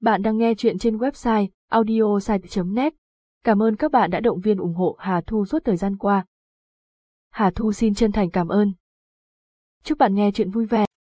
Bạn đang nghe chuyện trên website audiosite.net. Cảm ơn các bạn đã động viên ủng hộ Hà Thu suốt thời gian qua. Hà Thu xin chân thành cảm ơn. Chúc bạn nghe chuyện vui vẻ.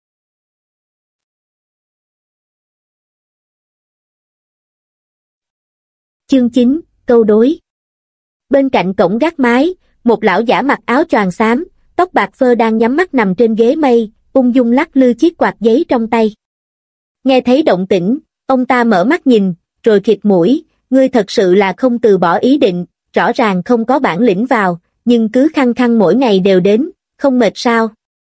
Chương 9, câu đối. Bên cạnh cổng gác mái, một lão giả mặc áo choàng xám, tóc bạc phơ đang nhắm mắt nằm trên ghế mây, ung dung lắc lư chiếc quạt giấy trong tay. Nghe thấy động tĩnh, ông ta mở mắt nhìn, rồi khịt mũi, ngươi thật sự là không từ bỏ ý định, rõ ràng không có bản lĩnh vào, nhưng cứ khăng khăng mỗi ngày đều đến, không mệt sao?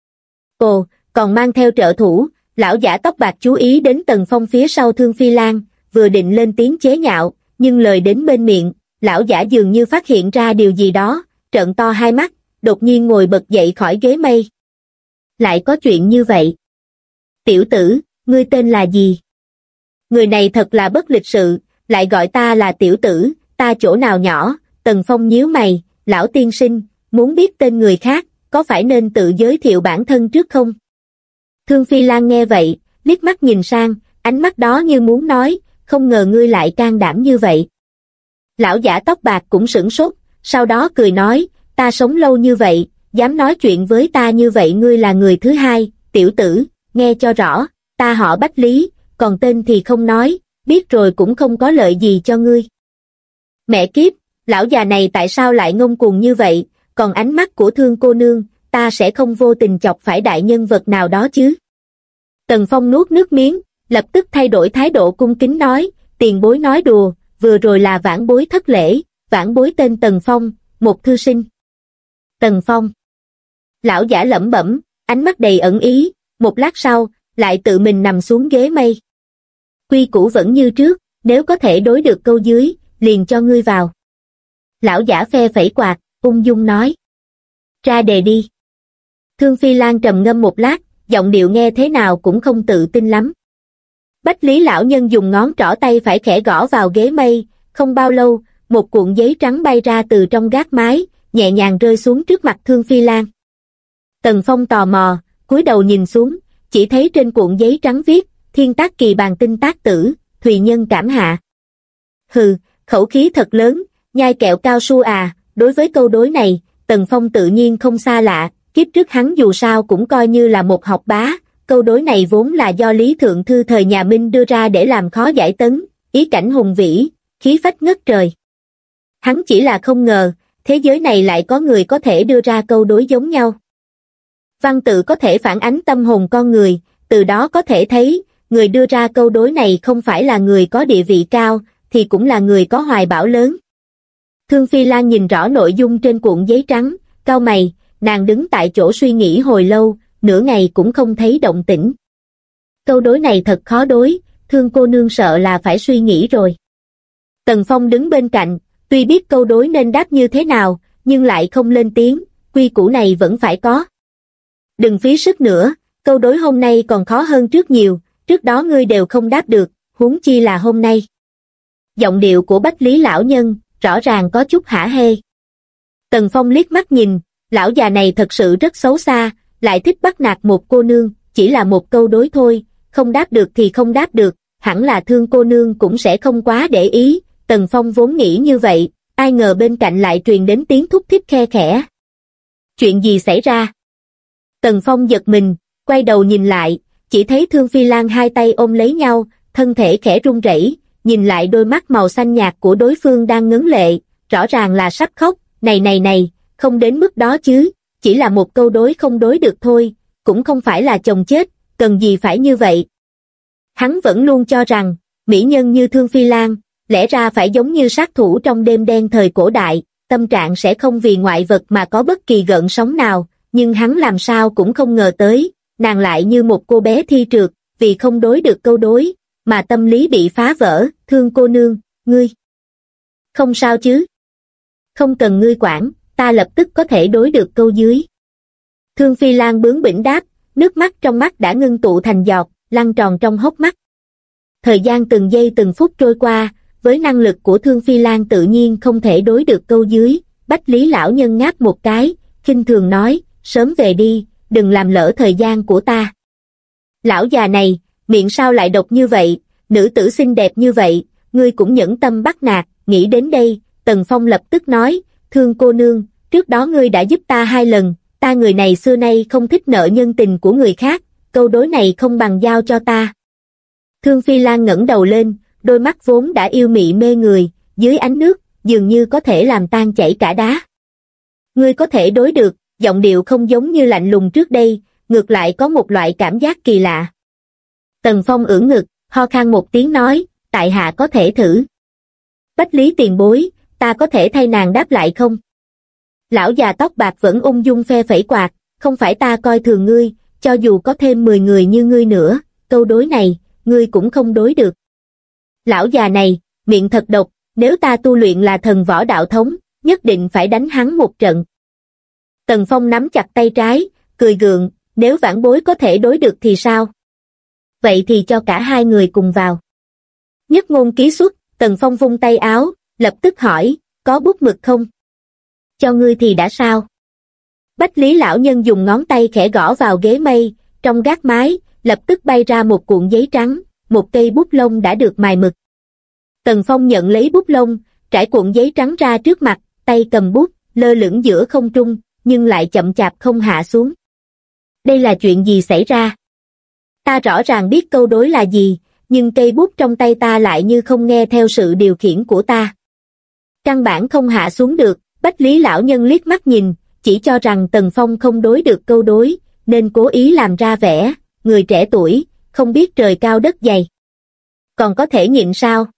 Ồ, còn mang theo trợ thủ, lão giả tóc bạc chú ý đến Tần Phong phía sau Thương Phi Lan, vừa định lên tiếng chế nhạo, nhưng lời đến bên miệng, lão giả dường như phát hiện ra điều gì đó, trợn to hai mắt, đột nhiên ngồi bật dậy khỏi ghế mây. Lại có chuyện như vậy? Tiểu tử, ngươi tên là gì? Người này thật là bất lịch sự, lại gọi ta là tiểu tử, ta chỗ nào nhỏ? Tần Phong nhíu mày, lão tiên sinh, muốn biết tên người khác, có phải nên tự giới thiệu bản thân trước không? Thương Phi Lan nghe vậy, liếc mắt nhìn sang, ánh mắt đó như muốn nói, không ngờ ngươi lại can đảm như vậy. Lão giả tóc bạc cũng sửng sốt, sau đó cười nói, ta sống lâu như vậy, dám nói chuyện với ta như vậy ngươi là người thứ hai, tiểu tử, nghe cho rõ, ta họ Bách Lý, còn tên thì không nói, biết rồi cũng không có lợi gì cho ngươi. Mẹ kiếp, lão già này tại sao lại ngông cuồng như vậy, còn ánh mắt của Thương cô nương, ta sẽ không vô tình chọc phải đại nhân vật nào đó chứ. Tần Phong nuốt nước miếng, lập tức thay đổi thái độ cung kính nói, tiền bối nói đùa, vừa rồi là vãn bối thất lễ, vãn bối tên Tần Phong, một thư sinh. Tần Phong. Lão giả lẩm bẩm, ánh mắt đầy ẩn ý, một lát sau, lại tự mình nằm xuống ghế mây. Quy củ vẫn như trước, nếu có thể đối được câu dưới, liền cho ngươi vào. Lão giả phe phẩy quạt, ung dung nói. Ra đề đi. Thương Phi Lan trầm ngâm một lát, giọng điệu nghe thế nào cũng không tự tin lắm. Bách Lý lão nhân dùng ngón trỏ tay phải khẽ gõ vào ghế mây, không bao lâu, một cuộn giấy trắng bay ra từ trong gác mái, nhẹ nhàng rơi xuống trước mặt Thương Phi Lan. Tần Phong tò mò, cúi đầu nhìn xuống, chỉ thấy trên cuộn giấy trắng viết, thiên tác kỳ bàn tinh tác tử, Thùy Nhân cảm hạ. Hừ, khẩu khí thật lớn, nhai kẹo cao su à, đối với câu đối này, Tần Phong tự nhiên không xa lạ, kiếp trước hắn dù sao cũng coi như là một học bá, câu đối này vốn là do Lý Thượng Thư thời nhà Minh đưa ra để làm khó giải tấn, ý cảnh hùng vĩ, khí phách ngất trời. Hắn chỉ là không ngờ, thế giới này lại có người có thể đưa ra câu đối giống nhau. Văn tự có thể phản ánh tâm hồn con người, từ đó có thể thấy, người đưa ra câu đối này không phải là người có địa vị cao, thì cũng là người có hoài bão lớn. Thương Phi Lan nhìn rõ nội dung trên cuộn giấy trắng, cau mày, nàng đứng tại chỗ suy nghĩ hồi lâu, nửa ngày cũng không thấy động tĩnh. Câu đối này thật khó đối, Thương cô nương sợ là phải suy nghĩ rồi. Tần Phong đứng bên cạnh, tuy biết câu đối nên đáp như thế nào, nhưng lại không lên tiếng, quy củ này vẫn phải có. Đừng phí sức nữa, câu đối hôm nay còn khó hơn trước nhiều, trước đó ngươi đều không đáp được, huống chi là hôm nay. Giọng điệu của Bách Lý lão nhân, rõ ràng có chút hả hê. Tần Phong liếc mắt nhìn, lão già này thật sự rất xấu xa, lại thích bắt nạt một cô nương, chỉ là một câu đối thôi, không đáp được thì không đáp được, hẳn là Thương cô nương cũng sẽ không quá để ý, Tần Phong vốn nghĩ như vậy, ai ngờ bên cạnh lại truyền đến tiếng thúc thích khe khẽ. Chuyện gì xảy ra? Tần Phong giật mình, quay đầu nhìn lại, chỉ thấy Thương Phi Lan hai tay ôm lấy nhau, thân thể khẽ run rẩy, nhìn lại đôi mắt màu xanh nhạt của đối phương đang ngấn lệ, rõ ràng là sắp khóc, này, không đến mức đó chứ, chỉ là một câu đối không đối được thôi, cũng không phải là chồng chết, cần gì phải như vậy. Hắn vẫn luôn cho rằng, mỹ nhân như Thương Phi Lan, lẽ ra phải giống như sát thủ trong đêm đen thời cổ đại, tâm trạng sẽ không vì ngoại vật mà có bất kỳ gợn sóng nào, nhưng hắn làm sao cũng không ngờ tới, nàng lại như một cô bé thi trượt, vì không đối được câu đối, mà tâm lý bị phá vỡ. Thương cô nương, ngươi không sao chứ? Không cần ngươi quản, ta lập tức có thể đối được câu dưới. Thương Phi Lan bướng bỉnh đáp, nước mắt trong mắt đã ngưng tụ thành giọt, lăn tròn trong hốc mắt. Thời gian từng giây từng phút trôi qua, với năng lực của Thương Phi Lan tự nhiên không thể đối được câu dưới. Bách Lý lão nhân ngáp một cái, khinh thường nói, sớm về đi, đừng làm lỡ thời gian của ta. Lão già này, miệng sao lại độc như vậy, nữ tử xinh đẹp như vậy, ngươi cũng nhẫn tâm bắt nạt. Nghĩ đến đây, Tần Phong lập tức nói, Thương cô nương, trước đó ngươi đã giúp ta 2 lần, ta người này xưa nay không thích nợ nhân tình của người khác, câu đối này không bằng giao cho ta. Thương Phi Lan ngẩng đầu lên, đôi mắt vốn đã yêu mị mê người, dưới ánh nước, dường như có thể làm tan chảy cả đá. Ngươi có thể đối được, giọng điệu không giống như lạnh lùng trước đây, ngược lại có một loại cảm giác kỳ lạ. Tần Phong ưỡn ngực, ho khan một tiếng nói, tại hạ có thể thử. Bách Lý tiền bối, ta có thể thay nàng đáp lại không? Lão già tóc bạc vẫn ung dung phe phẩy quạt, không phải ta coi thường ngươi, cho dù có thêm 10 người như ngươi nữa, câu đối này, ngươi cũng không đối được. Lão già này, miệng thật độc, nếu ta tu luyện là thần võ đạo thống, nhất định phải đánh hắn một trận. Tần Phong nắm chặt tay trái, cười gượng, nếu vãn bối có thể đối được thì sao? Vậy thì cho cả 2 người cùng vào. Nhất ngôn ký xuất, Tần Phong vung tay áo, lập tức hỏi, có bút mực không? Cho ngươi thì đã sao? Bách Lý lão nhân dùng ngón tay khẽ gõ vào ghế mây, trong gác mái, lập tức bay ra một cuộn giấy trắng, một cây bút lông đã được mài mực. Tần Phong nhận lấy bút lông, trải cuộn giấy trắng ra trước mặt, tay cầm bút, lơ lửng giữa không trung, nhưng lại chậm chạp không hạ xuống. Đây là chuyện gì xảy ra? Ta rõ ràng biết câu đối là gì, nhưng cây bút trong tay ta lại như không nghe theo sự điều khiển của ta. Căn bản không hạ xuống được, Bách Lý lão nhân liếc mắt nhìn, chỉ cho rằng Tần Phong không đối được câu đối, nên cố ý làm ra vẻ, người trẻ tuổi, không biết trời cao đất dày. Còn có thể nhịn sao?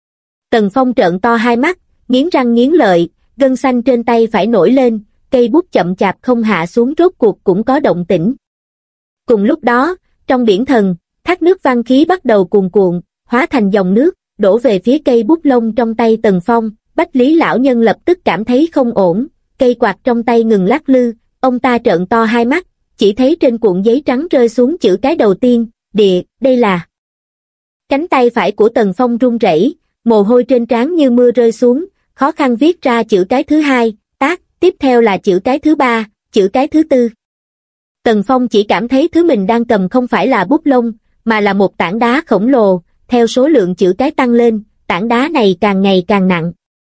Tần Phong trợn to hai mắt, nghiến răng nghiến lợi, gân xanh trên tay phải nổi lên, cây bút chậm chạp không hạ xuống rốt cuộc cũng có động tĩnh. Cùng lúc đó, trong biển thần, thác nước văn khí bắt đầu cuồn cuộn, hóa thành dòng nước, đổ về phía cây bút lông trong tay Tần Phong. Bách Lý lão nhân lập tức cảm thấy không ổn, cây quạt trong tay ngừng lắc lư, ông ta trợn to hai mắt, chỉ thấy trên cuộn giấy trắng rơi xuống chữ cái đầu tiên, địa, đây là. Cánh tay phải của Tần Phong run rẩy, mồ hôi trên trán như mưa rơi xuống, khó khăn viết ra chữ cái thứ 2, tác, tiếp theo là chữ cái thứ 3, chữ cái thứ 4. Tần Phong chỉ cảm thấy thứ mình đang cầm không phải là bút lông, mà là một tảng đá khổng lồ, theo số lượng chữ cái tăng lên, tảng đá này càng ngày càng nặng.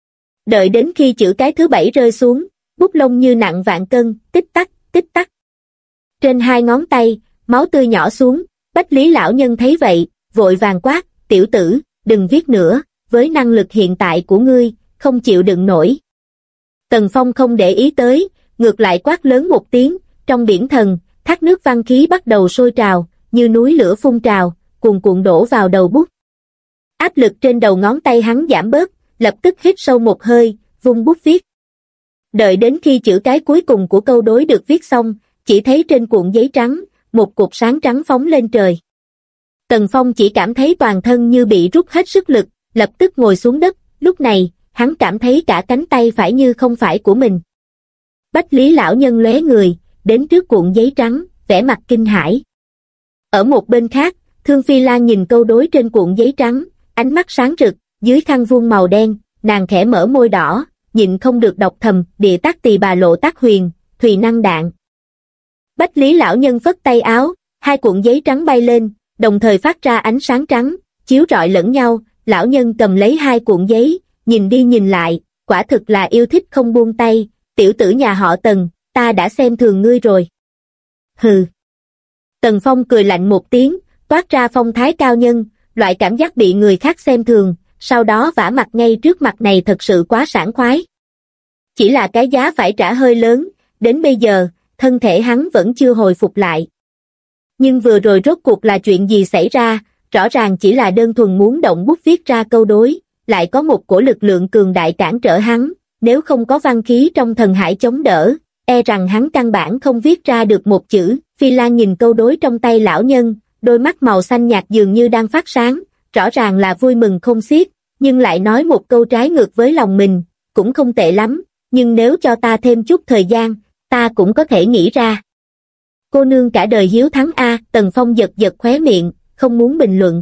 Đợi đến khi chữ cái thứ 7 rơi xuống, bút lông như nặng vạn cân, tích tắc, tích tắc. Trên 2 ngón tay, máu tươi nhỏ xuống, Bách Lý lão nhân thấy vậy, vội vàng quát, tiểu tử, đừng viết nữa, với năng lực hiện tại của ngươi, không chịu đựng nổi. Tần Phong không để ý tới, ngược lại quát lớn một tiếng, trong biển thần, thác nước văn khí bắt đầu sôi trào, như núi lửa phun trào, cuồn cuộn đổ vào đầu bút. Áp lực trên đầu ngón tay hắn giảm bớt, lập tức hít sâu một hơi, vung bút viết. Đợi đến khi chữ cái cuối cùng của câu đối được viết xong, chỉ thấy trên cuộn giấy trắng, một cột sáng trắng phóng lên trời. Tần Phong chỉ cảm thấy toàn thân như bị rút hết sức lực, lập tức ngồi xuống đất, lúc này, hắn cảm thấy cả cánh tay phải như không phải của mình. Bách Lý lão nhân lóe người, đến trước cuộn giấy trắng, vẻ mặt kinh hãi. Ở một bên khác, Thương Phi Lan nhìn câu đối trên cuộn giấy trắng, ánh mắt sáng rực, dưới khăn vuông màu đen, nàng khẽ mở môi đỏ, nhịn không được đọc thầm, địa tắc tỳ bà lộ tác huyền, thùy năng đạn. Bách Lý lão nhân phất tay áo, 2 cuộn giấy trắng bay lên, đồng thời phát ra ánh sáng trắng, chiếu rọi lẫn nhau, lão nhân cầm lấy 2 cuộn giấy, nhìn đi nhìn lại, quả thực là yêu thích không buông tay, tiểu tử nhà họ Tần, ta đã xem thường ngươi rồi. Hừ. Tần Phong cười lạnh một tiếng, toát ra phong thái cao nhân, loại cảm giác bị người khác xem thường, sau đó vả mặt ngay trước mặt này thật sự quá sảng khoái. Chỉ là cái giá phải trả hơi lớn, đến bây giờ, thân thể hắn vẫn chưa hồi phục lại. Nhưng vừa rồi rốt cuộc là chuyện gì xảy ra, rõ ràng chỉ là đơn thuần muốn động bút viết ra câu đối, lại có một cổ lực lượng cường đại cản trở hắn, nếu không có văn khí trong thần hải chống đỡ, e rằng hắn căn bản không viết ra được một chữ. Phi Lan nhìn câu đối trong tay lão nhân, đôi mắt màu xanh nhạt dường như đang phát sáng, rõ ràng là vui mừng không xiết, nhưng lại nói một câu trái ngược với lòng mình, cũng không tệ lắm, nhưng nếu cho ta thêm chút thời gian, ta cũng có thể nghĩ ra. Cô nương cả đời hiếu thắng a, Tần Phong giật giật khóe miệng, không muốn bình luận.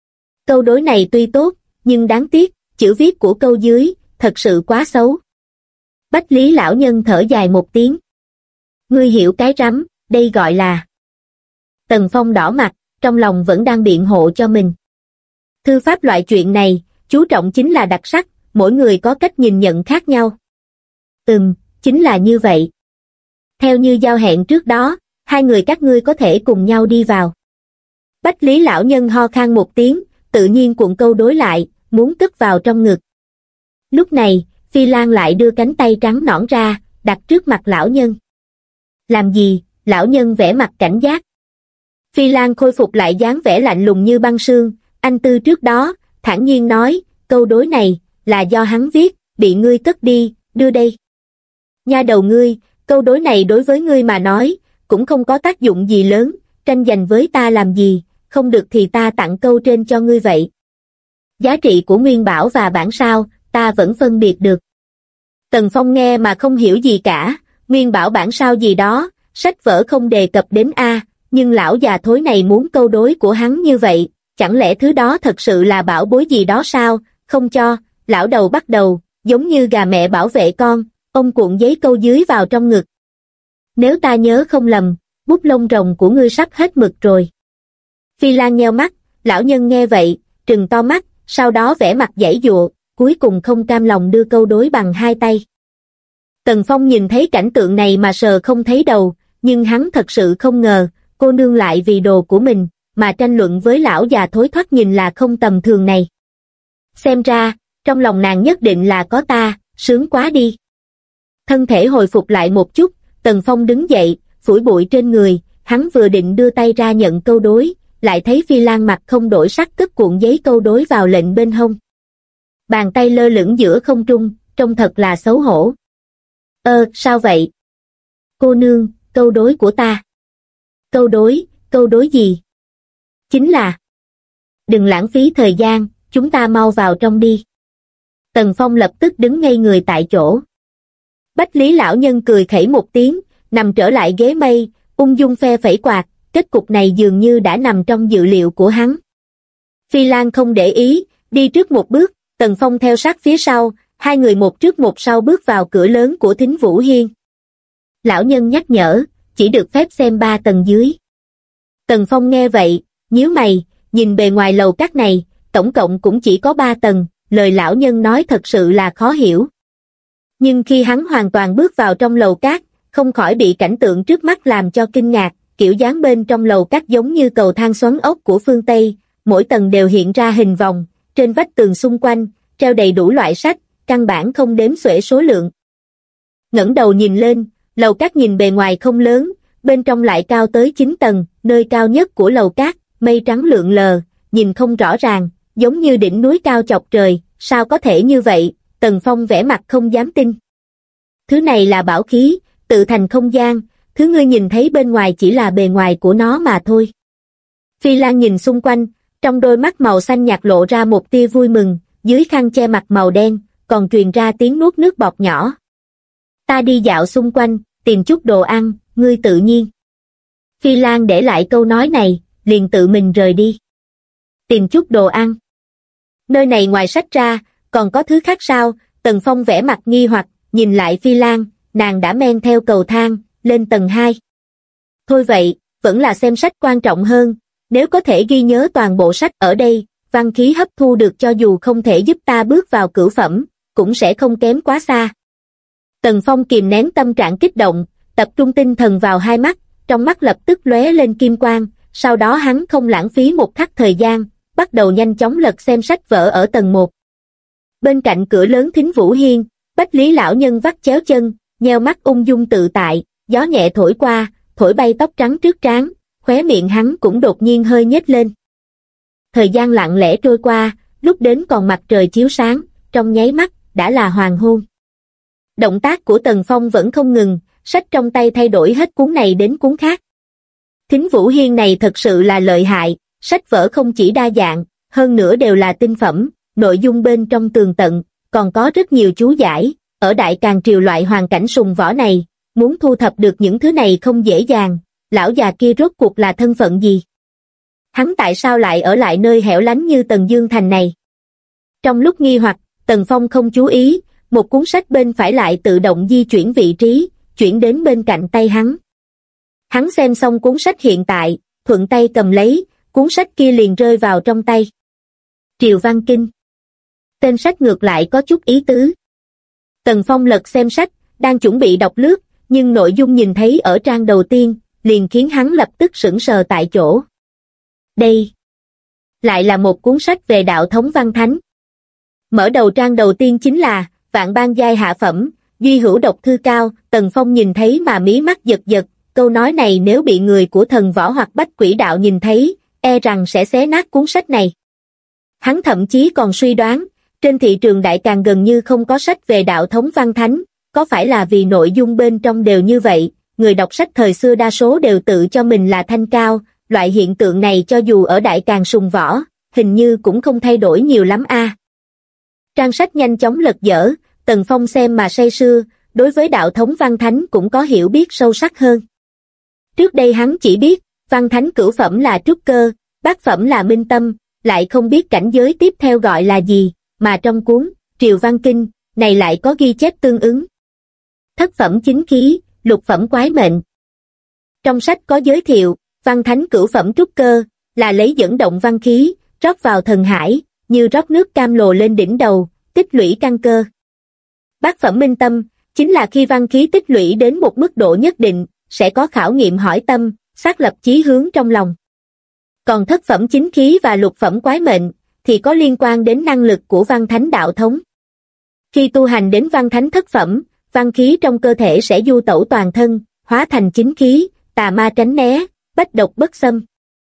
Câu đối này tuy tốt, nhưng đáng tiếc, chữ viết của câu dưới, thật sự quá xấu. Bách Lý lão nhân thở dài một tiếng. Ngươi hiểu cái rắm, đây gọi là. Tần Phong đỏ mặt, trong lòng vẫn đang biện hộ cho mình. Thư pháp loại chuyện này, chú trọng chính là đặc sắc, mỗi người có cách nhìn nhận khác nhau. Chính là như vậy. Theo như giao hẹn trước đó, hai người các ngươi có thể cùng nhau đi vào. Bách Lý lão nhân ho khan một tiếng, tự nhiên cuộn câu đối lại, muốn cất vào trong ngực. Lúc này, Phi Lan lại đưa cánh tay trắng nõn ra, đặt trước mặt lão nhân. Làm gì? Lão nhân vẻ mặt cảnh giác. Phi Lan khôi phục lại dáng vẻ lạnh lùng như băng sương, anh tư trước đó, thản nhiên nói, câu đối này, là do hắn viết, bị ngươi cất đi, đưa đây. Nha đầu ngươi, câu đối này đối với ngươi mà nói, cũng không có tác dụng gì lớn, tranh giành với ta làm gì, không được thì ta tặng câu trên cho ngươi vậy. Giá trị của nguyên bảo và bản sao, ta vẫn phân biệt được. Tần Phong nghe mà không hiểu gì cả, nguyên bảo bản sao gì đó, sách vở không đề cập đến a, nhưng lão già thối này muốn câu đối của hắn như vậy, chẳng lẽ thứ đó thật sự là bảo bối gì đó sao, không cho, lão đầu bắt đầu, giống như gà mẹ bảo vệ con, ông cuộn giấy câu dưới vào trong ngực. Nếu ta nhớ không lầm, bút lông rồng của ngươi sắp hết mực rồi. Phi Lan nheo mắt, lão nhân nghe vậy, trừng to mắt, sau đó vẻ mặt giãy giụa, cuối cùng không cam lòng đưa câu đối bằng hai tay. Tần Phong nhìn thấy cảnh tượng này mà sờ không thấy đầu, nhưng hắn thật sự không ngờ, cô nương lại vì đồ của mình, mà tranh luận với lão già thối thoát nhìn là không tầm thường này. Xem ra, trong lòng nàng nhất định là có ta, sướng quá đi. Thân thể hồi phục lại một chút, Tần Phong đứng dậy, phủi bụi trên người, hắn vừa định đưa tay ra nhận câu đối, lại thấy Phi Lan mặt không đổi sắc cất cuộn giấy câu đối vào lệnh bên hông. Bàn tay lơ lửng giữa không trung, trông thật là xấu hổ. Sao vậy? Cô nương, câu đối của ta. Câu đối gì? Chính là... Đừng lãng phí thời gian, chúng ta mau vào trong đi. Tần Phong lập tức đứng ngây người tại chỗ. Bách Lý lão nhân cười khẩy một tiếng, nằm trở lại ghế mây, ung dung phe phẩy quạt, kết cục này dường như đã nằm trong dự liệu của hắn. Phi Lan không để ý, đi trước một bước, Tần Phong theo sát phía sau, hai người một trước một sau bước vào cửa lớn của Thính Vũ Hiên. Lão nhân nhắc nhở, chỉ được phép xem 3 tầng dưới. Tần Phong nghe vậy, nhíu mày, nhìn bề ngoài lầu các này, tổng cộng cũng chỉ có 3 tầng, lời lão nhân nói thật sự là khó hiểu. Nhưng khi hắn hoàn toàn bước vào trong lầu các, không khỏi bị cảnh tượng trước mắt làm cho kinh ngạc, kiểu dáng bên trong lầu các giống như cầu thang xoắn ốc của phương Tây, mỗi tầng đều hiện ra hình vòng, trên vách tường xung quanh, treo đầy đủ loại sách, căn bản không đếm xuể số lượng. Ngẩng đầu nhìn lên, lầu các nhìn bề ngoài không lớn, bên trong lại cao tới 9 tầng, nơi cao nhất của lầu các, mây trắng lượn lờ, nhìn không rõ ràng, giống như đỉnh núi cao chọc trời, sao có thể như vậy? Tần Phong vẻ mặt không dám tin. Thứ này là bảo khí, tự thành không gian, thứ ngươi nhìn thấy bên ngoài chỉ là bề ngoài của nó mà thôi. Phi Lan nhìn xung quanh, trong đôi mắt màu xanh nhạt lộ ra một tia vui mừng, dưới khăn che mặt màu đen, còn truyền ra tiếng nuốt nước bọt nhỏ. Ta đi dạo xung quanh, tìm chút đồ ăn, ngươi tự nhiên. Phi Lan để lại câu nói này, liền tự mình rời đi. Tìm chút đồ ăn. Nơi này ngoài sách ra, còn có thứ khác sao? Tần Phong vẻ mặt nghi hoặc, nhìn lại Phi Lan, nàng đã men theo cầu thang, lên tầng 2. Thôi vậy, vẫn là xem sách quan trọng hơn, nếu có thể ghi nhớ toàn bộ sách ở đây, văn khí hấp thu được cho dù không thể giúp ta bước vào cửu phẩm, cũng sẽ không kém quá xa. Tần Phong kìm nén tâm trạng kích động, tập trung tinh thần vào hai mắt, trong mắt lập tức lóe lên kim quang, sau đó hắn không lãng phí một khắc thời gian, bắt đầu nhanh chóng lật xem sách vở ở tầng 1. Bên cạnh cửa lớn Thính Vũ Hiên, Bách Lý lão nhân vắt chéo chân, nheo mắt ung dung tự tại, gió nhẹ thổi qua, thổi bay tóc trắng trước trán, khóe miệng hắn cũng đột nhiên hơi nhếch lên. Thời gian lặng lẽ trôi qua, lúc đến còn mặt trời chiếu sáng, trong nháy mắt, đã là hoàng hôn. Động tác của Tần Phong vẫn không ngừng, sách trong tay thay đổi hết cuốn này đến cuốn khác. Thính Vũ Hiên này thật sự là lợi hại, sách vở không chỉ đa dạng, hơn nữa đều là tinh phẩm, nội dung bên trong tường tận, còn có rất nhiều chú giải, ở Đại Càn Triều loại hoàn cảnh sùng võ này, muốn thu thập được những thứ này không dễ dàng, lão già kia rốt cuộc là thân phận gì? Hắn tại sao lại ở lại nơi hẻo lánh như Tần Dương Thành này? Trong lúc nghi hoặc, Tần Phong không chú ý, một cuốn sách bên phải lại tự động di chuyển vị trí, chuyển đến bên cạnh tay hắn. Hắn xem xong cuốn sách hiện tại, thuận tay cầm lấy, cuốn sách kia liền rơi vào trong tay. Triều Văn Kinh. Tên sách ngược lại có chút ý tứ. Tần Phong lật xem sách, đang chuẩn bị đọc lướt, nhưng nội dung nhìn thấy ở trang đầu tiên, liền khiến hắn lập tức sững sờ tại chỗ. Đây lại là một cuốn sách về đạo thống văn thánh. Mở đầu trang đầu tiên chính là Vạn Bang giai hạ phẩm, duy hữu độc thư cao. Tần Phong nhìn thấy mà mí mắt giật giật, câu nói này nếu bị người của thần võ hoặc bách quỷ đạo nhìn thấy, e rằng sẽ xé nát cuốn sách này. Hắn thậm chí còn suy đoán, trên thị trường đại càn gần như không có sách về đạo thống văn thánh, có phải là vì nội dung bên trong đều như vậy, người đọc sách thời xưa đa số đều tự cho mình là thanh cao, loại hiện tượng này cho dù ở đại càn sùng võ, hình như cũng không thay đổi nhiều lắm a. Trang sách nhanh chóng lật dở, Tần Phong xem mà say sưa, đối với đạo thống văn thánh cũng có hiểu biết sâu sắc hơn. Trước đây hắn chỉ biết, văn thánh cửu phẩm là trúc cơ, bát phẩm là minh tâm, lại không biết cảnh giới tiếp theo gọi là gì, mà trong cuốn Triều Văn Kinh này lại có ghi chép tương ứng. Thất phẩm chính khí, lục phẩm quái mệnh. Trong sách có giới thiệu, văn thánh cửu phẩm trúc cơ là lấy dẫn động văn khí, rót vào thần hải, như rót nước cam lồ lên đỉnh đầu, tích lũy căn cơ. Bát phẩm minh tâm chính là khi văn khí tích lũy đến một mức độ nhất định, sẽ có khảo nghiệm hỏi tâm, xác lập chí hướng trong lòng. Còn thất phẩm chính khí và lục phẩm quái mệnh thì có liên quan đến năng lực của văn thánh đạo thống. Khi tu hành đến văn thánh thất phẩm, văn khí trong cơ thể sẽ du tẩu toàn thân, hóa thành chính khí, tà ma tránh né, bách độc bất xâm.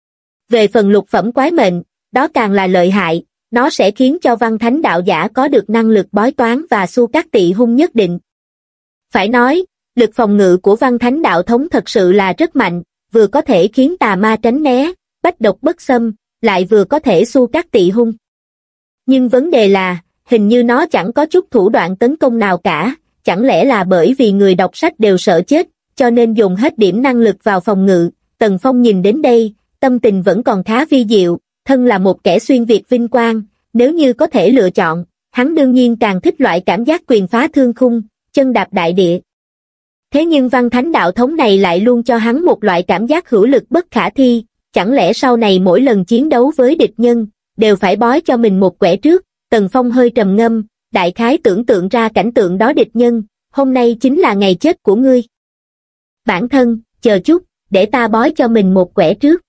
Về phần lục phẩm quái mệnh, đó càng là lợi hại, nó sẽ khiến cho văn thánh đạo giả có được năng lực bói toán và xu các tỵ hung nhất định. Phải nói, lực phòng ngự của văn thánh đạo thống thật sự là rất mạnh, vừa có thể khiến tà ma tránh né, bách độc bất xâm, lại vừa có thể xu các tỵ hung. Nhưng vấn đề là, hình như nó chẳng có chút thủ đoạn tấn công nào cả, chẳng lẽ là bởi vì người đọc sách đều sợ chết, cho nên dùng hết điểm năng lực vào phòng ngự. Tần Phong nhìn đến đây, tâm tình vẫn còn khá vi diệu, thân là một kẻ xuyên việt vinh quang, nếu như có thể lựa chọn, hắn đương nhiên càng thích loại cảm giác quyền phá thương khung, chân đạp đại địa. Thế nhưng văn thánh đạo thống này lại luôn cho hắn một loại cảm giác hữu lực bất khả thi, chẳng lẽ sau này mỗi lần chiến đấu với địch nhân, đều phải bói cho mình một quẻ trước. Tần Phong hơi trầm ngâm, đại khái tưởng tượng ra cảnh tượng đó: địch nhân, hôm nay chính là ngày chết của ngươi. Bản thân, chờ chút, để ta bói cho mình một quẻ trước.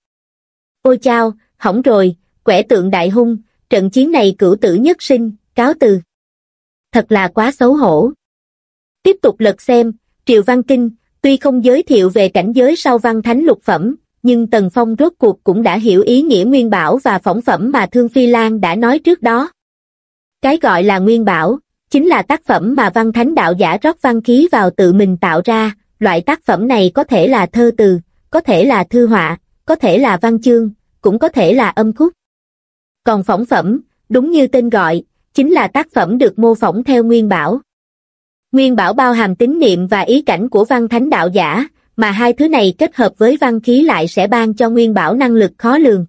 Ôi chao, hỏng rồi, quẻ tượng đại hung, trận chiến này cửu tử nhất sinh, cáo từ. Thật là quá xấu hổ. Tiếp tục lật xem, Triều Văn Kinh, tuy không giới thiệu về cảnh giới sau văn thánh lục phẩm, nhưng Tần Phong rốt cuộc cũng đã hiểu ý nghĩa nguyên bảo và phỏng phẩm mà Thương Phi Lan đã nói trước đó. Cái gọi là nguyên bảo, chính là tác phẩm mà văn thánh đạo giả rót văn khí vào tự mình tạo ra. Loại tác phẩm này có thể là thơ từ, có thể là thư họa, có thể là văn chương, cũng có thể là âm khúc. Còn phỏng phẩm, đúng như tên gọi, chính là tác phẩm được mô phỏng theo nguyên bảo. Nguyên bảo bao hàm tín niệm và ý cảnh của văn thánh đạo giả, mà hai thứ này kết hợp với văn khí lại sẽ ban cho nguyên bảo năng lực khó lường.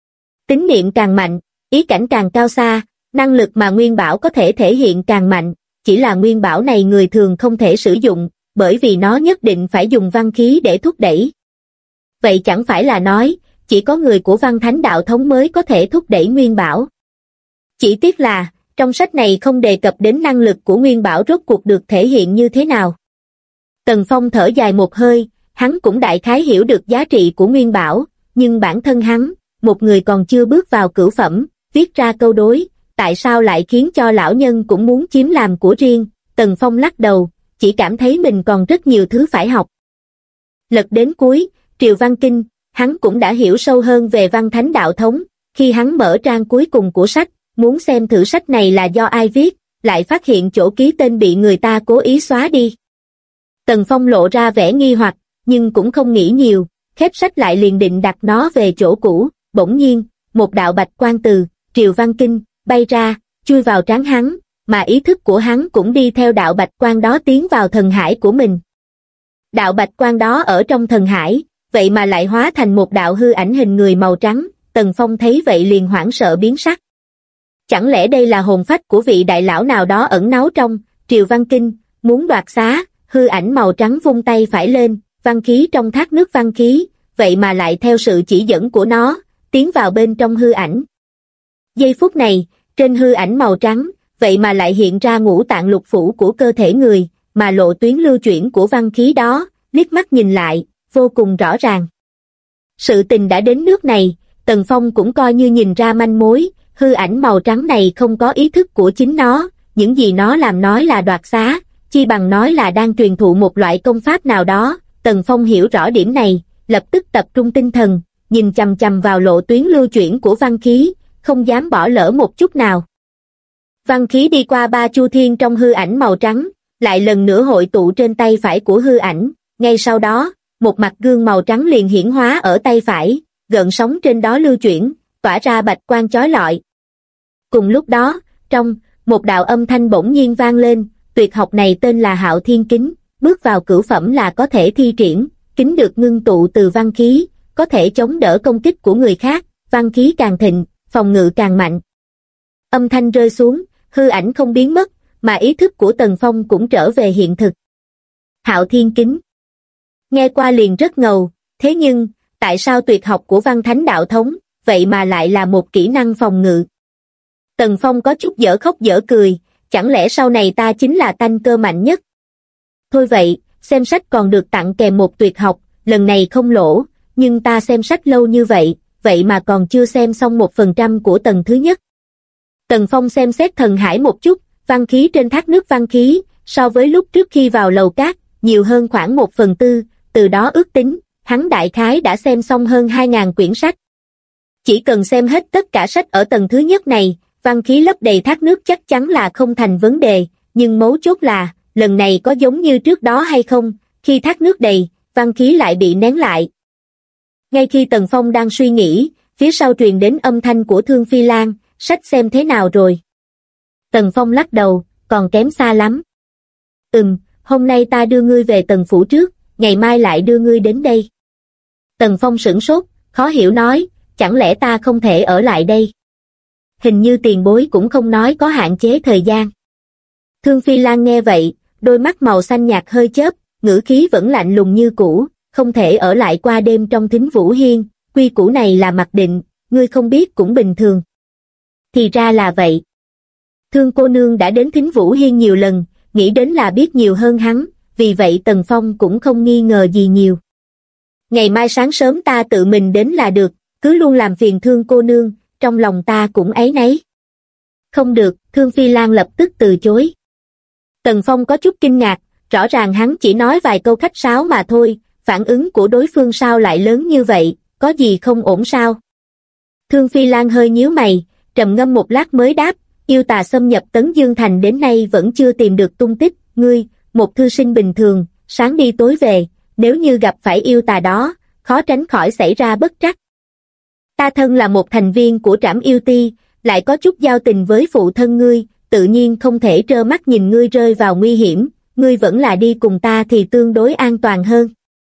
Tín niệm càng mạnh, ý cảnh càng cao xa, năng lực mà nguyên bảo có thể thể hiện càng mạnh, chỉ là nguyên bảo này người thường không thể sử dụng, bởi vì nó nhất định phải dùng văn khí để thúc đẩy. Vậy chẳng phải là nói, chỉ có người của văn thánh đạo thống mới có thể thúc đẩy nguyên bảo. Chỉ tiếc là, trong sách này không đề cập đến năng lực của nguyên bảo rốt cuộc được thể hiện như thế nào. Tần Phong thở dài một hơi, hắn cũng đại khái hiểu được giá trị của nguyên bảo, nhưng bản thân hắn, một người còn chưa bước vào cửu phẩm, viết ra câu đối, tại sao lại khiến cho lão nhân cũng muốn chiếm làm của riêng. Tần Phong lắc đầu, chỉ cảm thấy mình còn rất nhiều thứ phải học. Lật đến cuối, Triều Văn Kinh, hắn cũng đã hiểu sâu hơn về văn thánh đạo thống. Khi hắn mở trang cuối cùng của sách, muốn xem thử sách này là do ai viết, lại phát hiện chỗ ký tên bị người ta cố ý xóa đi. Tần Phong lộ ra vẻ nghi hoặc, nhưng cũng không nghĩ nhiều, khép sách lại liền định đặt nó về chỗ cũ. Bỗng nhiên, một đạo bạch quang từ Triều Văn Kinh bay ra, chui vào trán hắn, mà ý thức của hắn cũng đi theo đạo bạch quang đó tiến vào thần hải của mình. Đạo bạch quang đó ở trong thần hải, vậy mà lại hóa thành một đạo hư ảnh hình người màu trắng. Tần Phong thấy vậy liền hoảng sợ biến sắc. Chẳng lẽ đây là hồn phách của vị đại lão nào đó ẩn náu trong Triều Văn Kinh, muốn đoạt xá? Hư ảnh màu trắng vung tay phải lên, văn khí trong thác nước văn khí, vậy mà lại theo sự chỉ dẫn của nó, tiến vào bên trong hư ảnh. Giây phút này, trên hư ảnh màu trắng, vậy mà lại hiện ra ngũ tạng lục phủ của cơ thể người, mà lộ tuyến lưu chuyển của văn khí đó, liếc mắt nhìn lại, vô cùng rõ ràng. Sự tình đã đến nước này, Tần Phong cũng coi như nhìn ra manh mối, hư ảnh màu trắng này không có ý thức của chính nó, những gì nó làm nói là đoạt xá, chi bằng nói là đang truyền thụ một loại công pháp nào đó. Tần Phong hiểu rõ điểm này, lập tức tập trung tinh thần, nhìn chằm chằm vào lộ tuyến lưu chuyển của văn khí, không dám bỏ lỡ một chút nào. Văn khí đi qua ba chu thiên trong hư ảnh màu trắng, lại lần nữa hội tụ trên tay phải của hư ảnh, ngay sau đó, một mặt gương màu trắng liền hiển hóa ở tay phải, gợn sóng trên đó lưu chuyển, tỏa ra bạch quang chói lọi. Cùng lúc đó, một đạo âm thanh bỗng nhiên vang lên, tuyệt học này tên là Hạo Thiên Kính, bước vào cửu phẩm là có thể thi triển, kính được ngưng tụ từ văn khí, có thể chống đỡ công kích của người khác, văn khí càng thịnh, phòng ngự càng mạnh. Âm thanh rơi xuống, hư ảnh không biến mất, mà ý thức của Tần Phong cũng trở về hiện thực. Hạo Thiên Kính. Nghe qua liền rất ngầu, thế nhưng, tại sao tuyệt học của Văn Thánh đạo thống, vậy mà lại là một kỹ năng phòng ngự? Tần Phong có chút dở khóc dở cười, chẳng lẽ sau này ta chính là tanh cơ mạnh nhất? Thôi vậy, xem sách còn được tặng kèm một tuyệt học, lần này không lỗ, nhưng ta xem sách lâu như vậy, vậy mà còn chưa xem xong 1% của tầng thứ nhất. Tần Phong xem xét thần hải một chút, văn khí trên thác nước văn khí, so với lúc trước khi vào lầu cát, nhiều hơn khoảng 1/4, từ đó ước tính, hắn đại khái đã xem xong hơn 2.000 quyển sách. Chỉ cần xem hết tất cả sách ở tầng thứ nhất này, văn khí lấp đầy thác nước chắc chắn là không thành vấn đề, nhưng mấu chốt là, lần này có giống như trước đó hay không, khi thác nước đầy, văn khí lại bị nén lại. Ngay khi Tần Phong đang suy nghĩ, phía sau truyền đến âm thanh của Thương Phi Lan, sách xem thế nào rồi? Tần Phong lắc đầu, còn kém xa lắm. Hôm nay ta đưa ngươi về Tần phủ trước, ngày mai lại đưa ngươi đến đây. Tần Phong sửng sốt, khó hiểu nói, chẳng lẽ ta không thể ở lại đây? Hình như tiền bối cũng không nói có hạn chế thời gian. Thương Phi Lan nghe vậy, đôi mắt màu xanh nhạt hơi chớp, ngữ khí vẫn lạnh lùng như cũ, không thể ở lại qua đêm trong Thính Vũ Hiên, quy củ này là mặc định, ngươi không biết cũng bình thường. Thì ra là vậy. Thương cô nương đã đến Thính Vũ Hiên nhiều lần, nghĩ đến là biết nhiều hơn hắn, vì vậy Tần Phong cũng không nghi ngờ gì nhiều. Ngày mai sáng sớm ta tự mình đến là được, cứ luôn làm phiền Thương cô nương, trong lòng ta cũng áy náy. Không được, Thương Phi Lan lập tức từ chối. Tần Phong có chút kinh ngạc, rõ ràng hắn chỉ nói vài câu khách sáo mà thôi, phản ứng của đối phương sao lại lớn như vậy, có gì không ổn sao? Thương Phi Lan hơi nhíu mày, trầm ngâm một lát mới đáp, yêu tà xâm nhập Tấn Dương Thành đến nay vẫn chưa tìm được tung tích, ngươi, một thư sinh bình thường, sáng đi tối về, nếu như gặp phải yêu tà đó, khó tránh khỏi xảy ra bất trắc. Ta thân là một thành viên của Trảm Yêu Ti, lại có chút giao tình với phụ thân ngươi, tự nhiên không thể trơ mắt nhìn ngươi rơi vào nguy hiểm, ngươi vẫn là đi cùng ta thì tương đối an toàn hơn.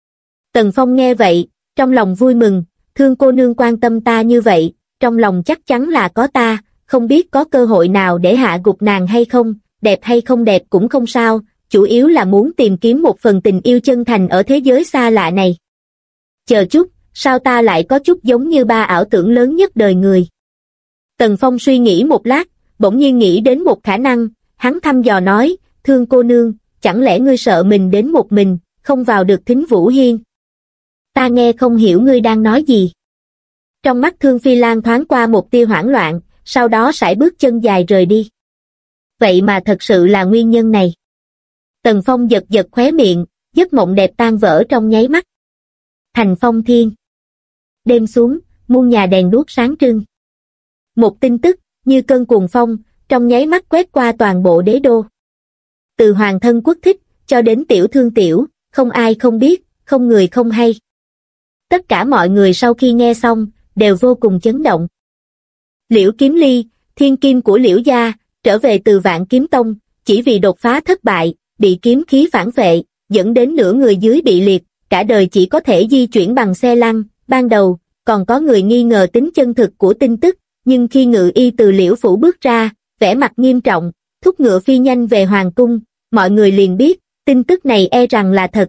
Tần Phong nghe vậy, trong lòng vui mừng, Thương cô nương quan tâm ta như vậy, trong lòng chắc chắn là có ta, không biết có cơ hội nào để hạ gục nàng hay không, đẹp hay không đẹp cũng không sao, chủ yếu là muốn tìm kiếm một phần tình yêu chân thành ở thế giới xa lạ này. Chờ chút, sao ta lại có chút giống như ba ảo tưởng lớn nhất đời người? Tần Phong suy nghĩ một lát, bỗng nhiên nghĩ đến một khả năng, hắn thăm dò nói, Thương cô nương, chẳng lẽ ngươi sợ mình đến một mình, không vào được Thính Vũ Hiên? Ta nghe không hiểu ngươi đang nói gì. Trong mắt Thương Phi Lan thoáng qua một tia hoảng loạn, sau đó sải bước chân dài rời đi. Vậy mà thật sự là nguyên nhân này. Tần Phong giật giật khóe miệng, giấc mộng đẹp tan vỡ trong nháy mắt. Thành Phong Thiên. Đêm xuống, muôn nhà đèn đuốc sáng trưng. Một tin tức, như cơn cuồng phong, trong nháy mắt quét qua toàn bộ đế đô. Từ hoàng thân quốc thích, cho đến tiểu thương tiểu, không ai không biết, không người không hay. Tất cả mọi người sau khi nghe xong, đều vô cùng chấn động. Liễu Kiếm Ly, thiên kim của Liễu gia, trở về từ Vạn Kiếm Tông, chỉ vì đột phá thất bại, bị kiếm khí phản vệ, dẫn đến nửa người dưới bị liệt, cả đời chỉ có thể di chuyển bằng xe lăn. Ban đầu, còn có người nghi ngờ tính chân thực của tin tức, nhưng khi Ngự Y từ Liễu phủ bước ra, vẻ mặt nghiêm trọng, thúc ngựa phi nhanh về hoàng cung, mọi người liền biết, tin tức này e rằng là thật.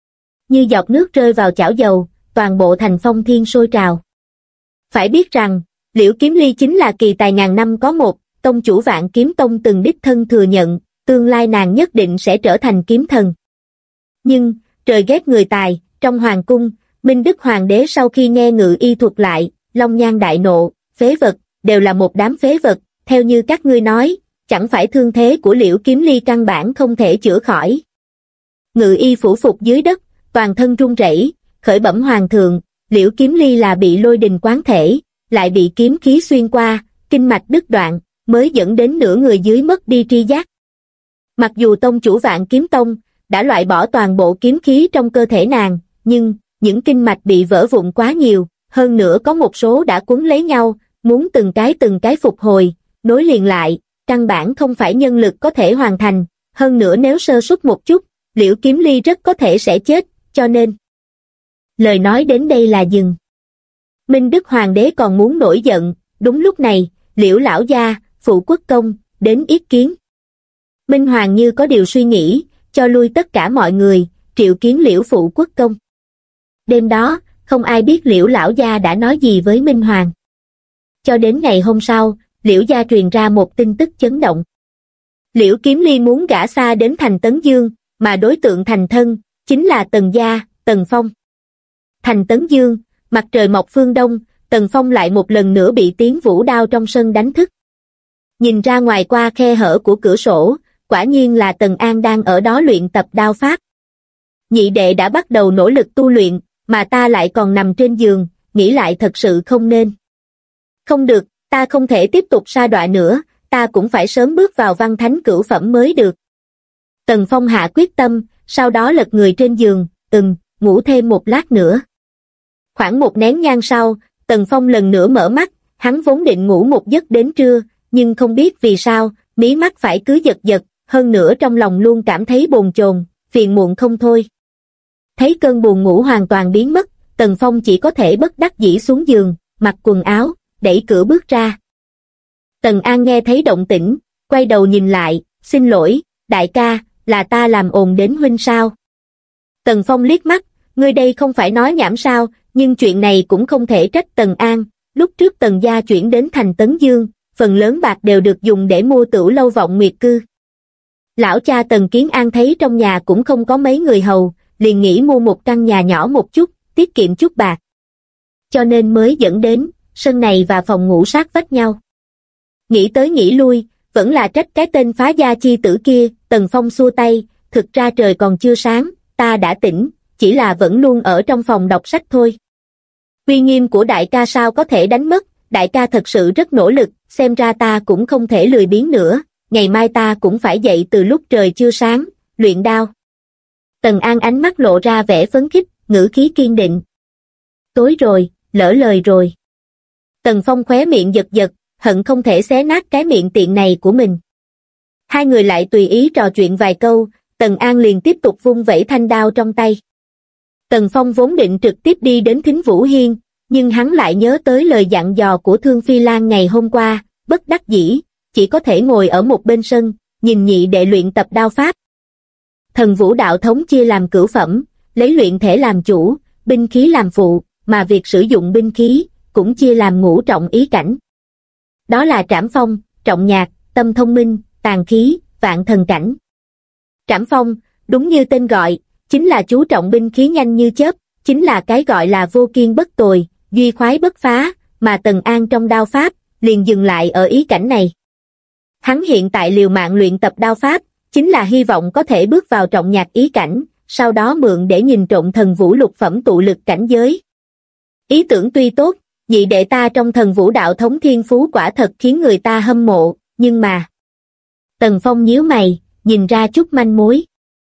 Như giọt nước rơi vào chảo dầu, toàn bộ thành Phong Thiên sôi trào. Phải biết rằng, Liễu Kiếm Ly chính là kỳ tài ngàn năm có một, tông chủ Vạn Kiếm Tông từng đích thân thừa nhận, tương lai nàng nhất định sẽ trở thành kiếm thần. Nhưng, trời ghét người tài, trong hoàng cung, Minh Đức Hoàng đế sau khi nghe Ngự Y thuật lại, Long Nhan đại nộ, phế vật, đều là một đám phế vật, theo như các ngươi nói, chẳng phải thương thế của Liễu Kiếm Ly căn bản không thể chữa khỏi. Ngự Y phủ phục dưới đất, toàn thân run rẩy, khởi bẩm hoàng thượng, Liễu Kiếm Ly là bị lôi đình quán thể, lại bị kiếm khí xuyên qua, kinh mạch đứt đoạn, mới dẫn đến nửa người dưới mất đi tri giác. Mặc dù tông chủ Vạn Kiếm Tông đã loại bỏ toàn bộ kiếm khí trong cơ thể nàng, nhưng những kinh mạch bị vỡ vụn quá nhiều, hơn nữa có một số đã quấn lấy nhau, muốn từng cái phục hồi, nối liền lại, căn bản không phải nhân lực có thể hoàn thành, hơn nữa nếu sơ suất một chút, Liễu Kiếm Ly rất có thể sẽ chết, cho nên lời nói đến đây là dừng. Minh Đức Hoàng đế còn muốn nổi giận, đúng lúc này, Liễu lão gia, Phụ Quốc công, đến yết kiến. Minh Hoàng như có điều suy nghĩ, cho lui tất cả mọi người, triệu kiến Liễu Phụ Quốc công. Đêm đó, không ai biết Liễu lão gia đã nói gì với Minh Hoàng. Cho đến ngày hôm sau, Liễu gia truyền ra một tin tức chấn động. Liễu Kiếm Ly muốn gả xa đến thành Tấn Dương, mà đối tượng thành thân, chính là Tần gia, Tần Phong. Thành Tấn Dương, mặt trời mọc phương đông, Tần Phong lại một lần nữa bị tiếng vũ đao trong sân đánh thức. Nhìn ra ngoài qua khe hở của cửa sổ, quả nhiên là Tần An đang ở đó luyện tập đao pháp. Nhị đệ đã bắt đầu nỗ lực tu luyện, mà ta lại còn nằm trên giường, nghĩ lại thật sự không nên. Không được, ta không thể tiếp tục sa đọa nữa, ta cũng phải sớm bước vào văn thánh cửu phẩm mới được. Tần Phong hạ quyết tâm, sau đó lật người trên giường, ngủ thêm một lát nữa. Khoảng một nén nhang sau, Tần Phong lần nữa mở mắt, hắn vốn định ngủ một giấc đến trưa, nhưng không biết vì sao, mí mắt phải cứ giật giật, hơn nữa trong lòng luôn cảm thấy bồn chồn, phiền muộn không thôi. Thấy cơn buồn ngủ hoàn toàn biến mất, Tần Phong chỉ có thể bất đắc dĩ xuống giường, mặc quần áo, đẩy cửa bước ra. Tần An nghe thấy động tĩnh, quay đầu nhìn lại, xin lỗi, đại ca, là ta làm ồn đến huynh sao? Tần Phong liếc mắt, ngươi đây không phải nói nhảm sao, nhưng chuyện này cũng không thể trách Tần An, lúc trước Tần gia chuyển đến thành Tấn Dương, phần lớn bạc đều được dùng để mua Tửu Lâu Vọng Nguyệt Cư. Lão cha Tần Kiến An thấy trong nhà cũng không có mấy người hầu, liền nghĩ mua một căn nhà nhỏ một chút, tiết kiệm chút bạc. Cho nên mới dẫn đến, sân này và phòng ngủ sát vách nhau. Nghĩ tới nghĩ lui, vẫn là trách cái tên phá gia chi tử kia, Tần Phong xua tay, thực ra trời còn chưa sáng, ta đã tỉnh, chỉ là vẫn luôn ở trong phòng đọc sách thôi. Uy nghiêm của đại ca sao có thể đánh mất, đại ca thật sự rất nỗ lực, xem ra ta cũng không thể lười biếng nữa, ngày mai ta cũng phải dậy từ lúc trời chưa sáng, luyện đao. Tần An ánh mắt lộ ra vẻ phấn khích, ngữ khí kiên định. Tối rồi, lỡ lời rồi. Tần Phong khóe miệng giật giật, hận không thể xé nát cái miệng tiện này của mình. Hai người lại tùy ý trò chuyện vài câu, Tần An liền tiếp tục vung vẩy thanh đao trong tay. Tần Phong vốn định trực tiếp đi đến Thính Vũ Hiên, nhưng hắn lại nhớ tới lời dặn dò của Thương Phi Lan ngày hôm qua, bất đắc dĩ, chỉ có thể ngồi ở một bên sân, nhìn nhị đệ luyện tập đao pháp. Thần Vũ đạo thống chia làm cửu phẩm, lấy luyện thể làm chủ, binh khí làm phụ, mà việc sử dụng binh khí cũng chia làm ngũ trọng ý cảnh. Đó là trảm phong, trọng nhạc, tâm thông minh, tàn khí, vạn thần cảnh. Trảm phong, đúng như tên gọi, chính là chú trọng binh khí nhanh như chớp, chính là cái gọi là vô kiên bất tồi, duy khoái bất phá, mà Tần An trong đao pháp, liền dừng lại ở ý cảnh này. Hắn hiện tại liều mạng luyện tập đao pháp, chính là hy vọng có thể bước vào trọng nhạc ý cảnh, sau đó mượn để nhìn trộm thần vũ lục phẩm tụ lực cảnh giới. Ý tưởng tuy tốt, nhị đệ ta trong thần vũ đạo thống thiên phú quả thật khiến người ta hâm mộ, nhưng mà... Tần Phong nhíu mày, nhìn ra chút manh mối.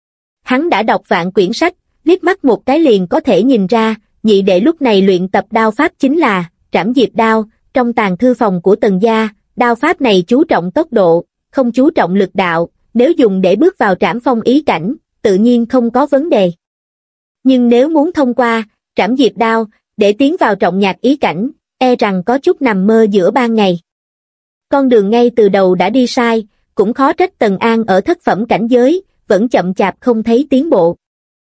Hắn đã đọc vạn quyển sách, liếc mắt một cái liền có thể nhìn ra, nhị đệ lúc này luyện tập đao pháp chính là Trảm Diệp đao, trong tàng thư phòng của Tần gia, đao pháp này chú trọng tốc độ, không chú trọng lực đạo, nếu dùng để bước vào trảm phong ý cảnh, tự nhiên không có vấn đề. Nhưng nếu muốn thông qua Trảm Diệp đao, để tiến vào trọng nhạc ý cảnh, e rằng có chút nằm mơ giữa ban ngày. Con đường ngay từ đầu đã đi sai, cũng khó trách Tần An ở thất phẩm cảnh giới, vẫn chậm chạp không thấy tiến bộ.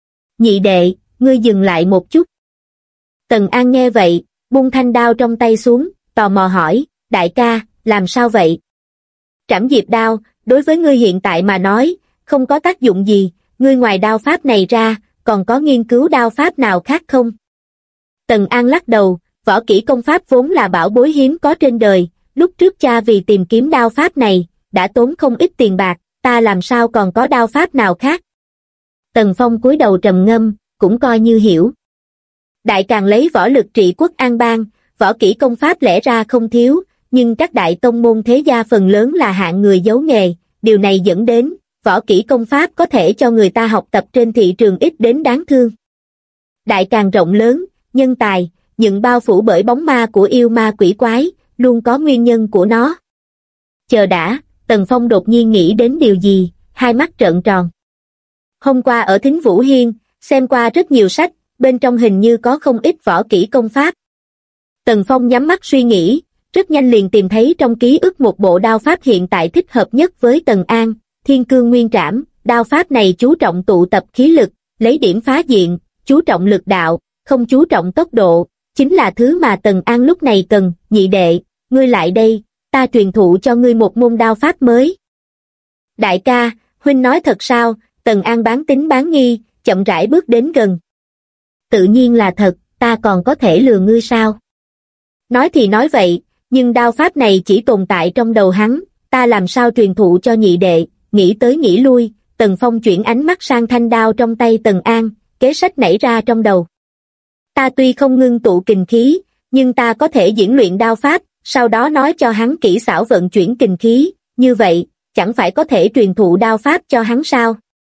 Nhị đệ, ngươi dừng lại một chút. Tần An nghe vậy, buông thanh đao trong tay xuống, tò mò hỏi, đại ca, làm sao vậy? Trảm diệp đao, đối với ngươi hiện tại mà nói, không có tác dụng gì, ngươi ngoài đao pháp này ra, còn có nghiên cứu đao pháp nào khác không? Tần An lắc đầu, võ kỹ công pháp vốn là bảo bối hiếm có trên đời, lúc trước cha vì tìm kiếm đao pháp này, đã tốn không ít tiền bạc, ta làm sao còn có đao pháp nào khác? Tần Phong cúi đầu trầm ngâm, cũng coi như hiểu. Đại càng lấy võ lực trị quốc an bang, võ kỹ công pháp lẽ ra không thiếu, nhưng các đại tông môn thế gia phần lớn là hạng người giấu nghề, điều này dẫn đến, võ kỹ công pháp có thể cho người ta học tập trên thị trường ít đến đáng thương. Đại càng rộng lớn, nhân tài, nhưng bao phủ bởi bóng ma của yêu ma quỷ quái, luôn có nguyên nhân của nó. Chờ đã, Tần Phong đột nhiên nghĩ đến điều gì, hai mắt trợn tròn. Hôm qua ở Thính Vũ Hiên, xem qua rất nhiều sách, bên trong hình như có không ít võ kỹ công pháp. Tần Phong nhắm mắt suy nghĩ, rất nhanh liền tìm thấy trong ký ức một bộ đao pháp hiện tại thích hợp nhất với Tần An, Thiên Cương Nguyên Trảm. Đao pháp này chú trọng tụ tập khí lực, lấy điểm phá diện, chú trọng lực đạo, không chú trọng tốc độ, chính là thứ mà Tần An lúc này cần. Nhị đệ, ngươi lại đây, ta truyền thụ cho ngươi một môn đao pháp mới. Đại ca, huynh nói thật sao? Tần An bán tín bán nghi, chậm rãi bước đến gần. Tự nhiên là thật, ta còn có thể lừa ngươi sao? Nói thì nói vậy, nhưng đao pháp này chỉ tồn tại trong đầu hắn, ta làm sao truyền thụ cho nhị đệ? Nghĩ tới nghĩ lui, Tần Phong chuyển ánh mắt sang thanh đao trong tay Tần An, kế sách nảy ra trong đầu. Ta tuy không ngưng tụ kình khí, nhưng ta có thể diễn luyện đao pháp, sau đó nói cho hắn kỹ xảo vận chuyển kình khí, như vậy, chẳng phải có thể truyền thụ đao pháp cho hắn sao?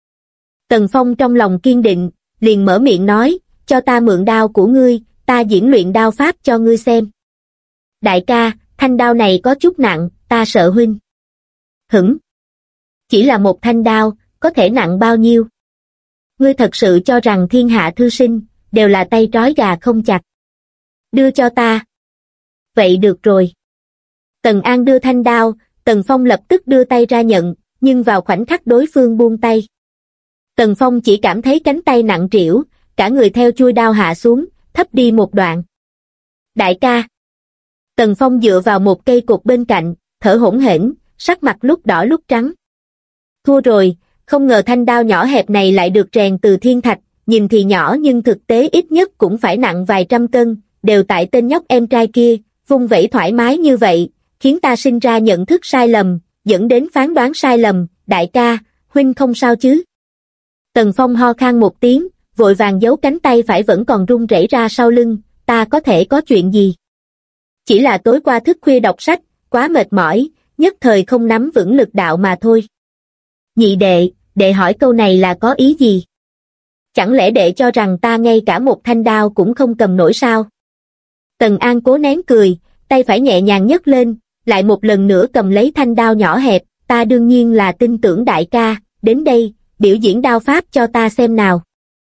Tần Phong trong lòng kiên định, liền mở miệng nói, cho ta mượn đao của ngươi, ta diễn luyện đao pháp cho ngươi xem. Đại ca, thanh đao này có chút nặng, ta sợ huynh. Hửng! Chỉ là một thanh đao, có thể nặng bao nhiêu? Ngươi thật sự cho rằng thiên hạ thư sinh, đều là tay trói gà không chặt. Đưa cho ta. Vậy được rồi. Tần An đưa thanh đao, Tần Phong lập tức đưa tay ra nhận, nhưng vào khoảnh khắc đối phương buông tay. Tần Phong chỉ cảm thấy cánh tay nặng trĩu, cả người theo chuôi đao hạ xuống, thấp đi một đoạn. Đại ca! Tần Phong dựa vào một cây cột bên cạnh, thở hổn hển, sắc mặt lúc đỏ lúc trắng. Thua rồi, không ngờ thanh đao nhỏ hẹp này lại được rèn từ thiên thạch, nhìn thì nhỏ nhưng thực tế ít nhất cũng phải nặng vài trăm cân, đều tại tên nhóc em trai kia, vung vẩy thoải mái như vậy, khiến ta sinh ra nhận thức sai lầm, dẫn đến phán đoán sai lầm. Đại ca, huynh không sao chứ? Tần Phong ho khan một tiếng, vội vàng giấu cánh tay phải vẫn còn run rẩy ra sau lưng, ta có thể có chuyện gì? Chỉ là tối qua thức khuya đọc sách, quá mệt mỏi, nhất thời không nắm vững lực đạo mà thôi. Nhị đệ, đệ hỏi câu này là có ý gì? Chẳng lẽ đệ cho rằng ta ngay cả một thanh đao cũng không cầm nổi sao? Tần An cố nén cười, tay phải nhẹ nhàng nhấc lên, lại một lần nữa cầm lấy thanh đao nhỏ hẹp, ta đương nhiên là tin tưởng đại ca, đến đây, biểu diễn đao pháp cho ta xem nào.